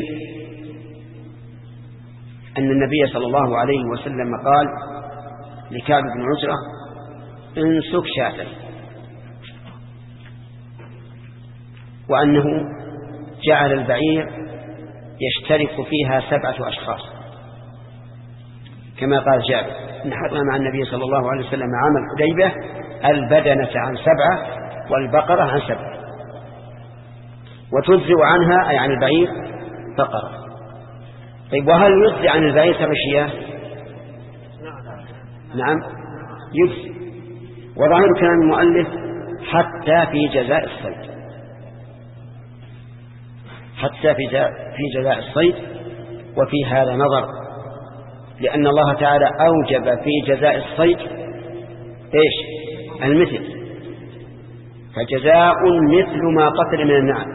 أن النبي صلى الله عليه وسلم قال لكعب بن عجرة انسك شاة، وأنه جعل البعير يشترك فيها سبعة أشخاص كما قال جابر نحرنا مع النبي صلى الله عليه وسلم عام الحديبية البدنة عن سبعة والبقرة عن سبعة، وتجزئ عنها أي عن البعير بقرة. طيب وهل يجزئ عن البعير سبع شياه؟ نعم يجزئ. وظاهر كلام المؤلف حتى في جزاء الصيد، حتى في في جزاء الصيد. وفي هذا نظر، لأن الله تعالى أوجب في جزاء الصيد إيش؟ المثل، فجزاء مثل ما قتل من النعم،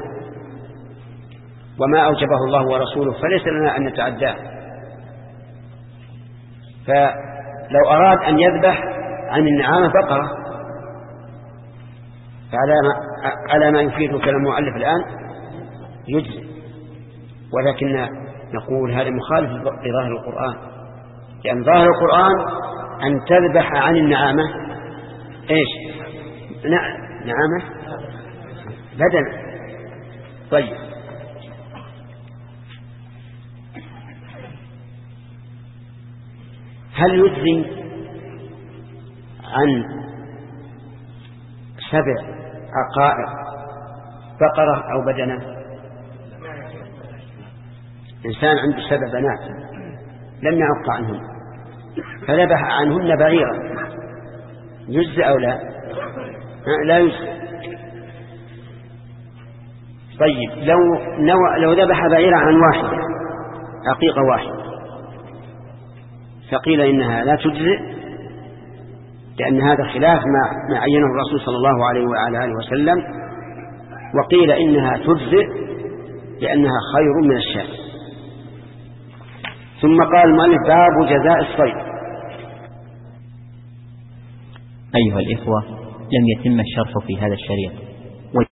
وما أوجبه الله ورسوله فليس لنا أن نتعداه. فلو أراد أن يذبح عن النعامة بقرة فعلى ما, على ما يفيده كلام المؤلف الآن يجزي، ولكن نقول هذا مخالف لظاهر القرآن، لأن ظاهر القرآن أن تذبح عن النعامة إيش؟ نعامة بدن. طيب هل يجزي عن سبع عقائق بقرة أو بدنة؟ إنسان عنده سبع بنات لم يعق عنهن فذبح عنهن بعيرا، يجزي أو لا؟ لا يجزي. طيب لو لو ذبح بعيرا عن واحدة عقيقة واحدة فقيل إنها لا تجزئ، لأن هذا خلاف ما ما عينه الرسول صلى الله عليه وعلى آله وسلم، وقيل إنها تجزئ لأنها خير من الشاة. ثم قال المؤلف باب جزاء الصيد. أيها الإخوة، لم يتم الشرح في هذا الشريط،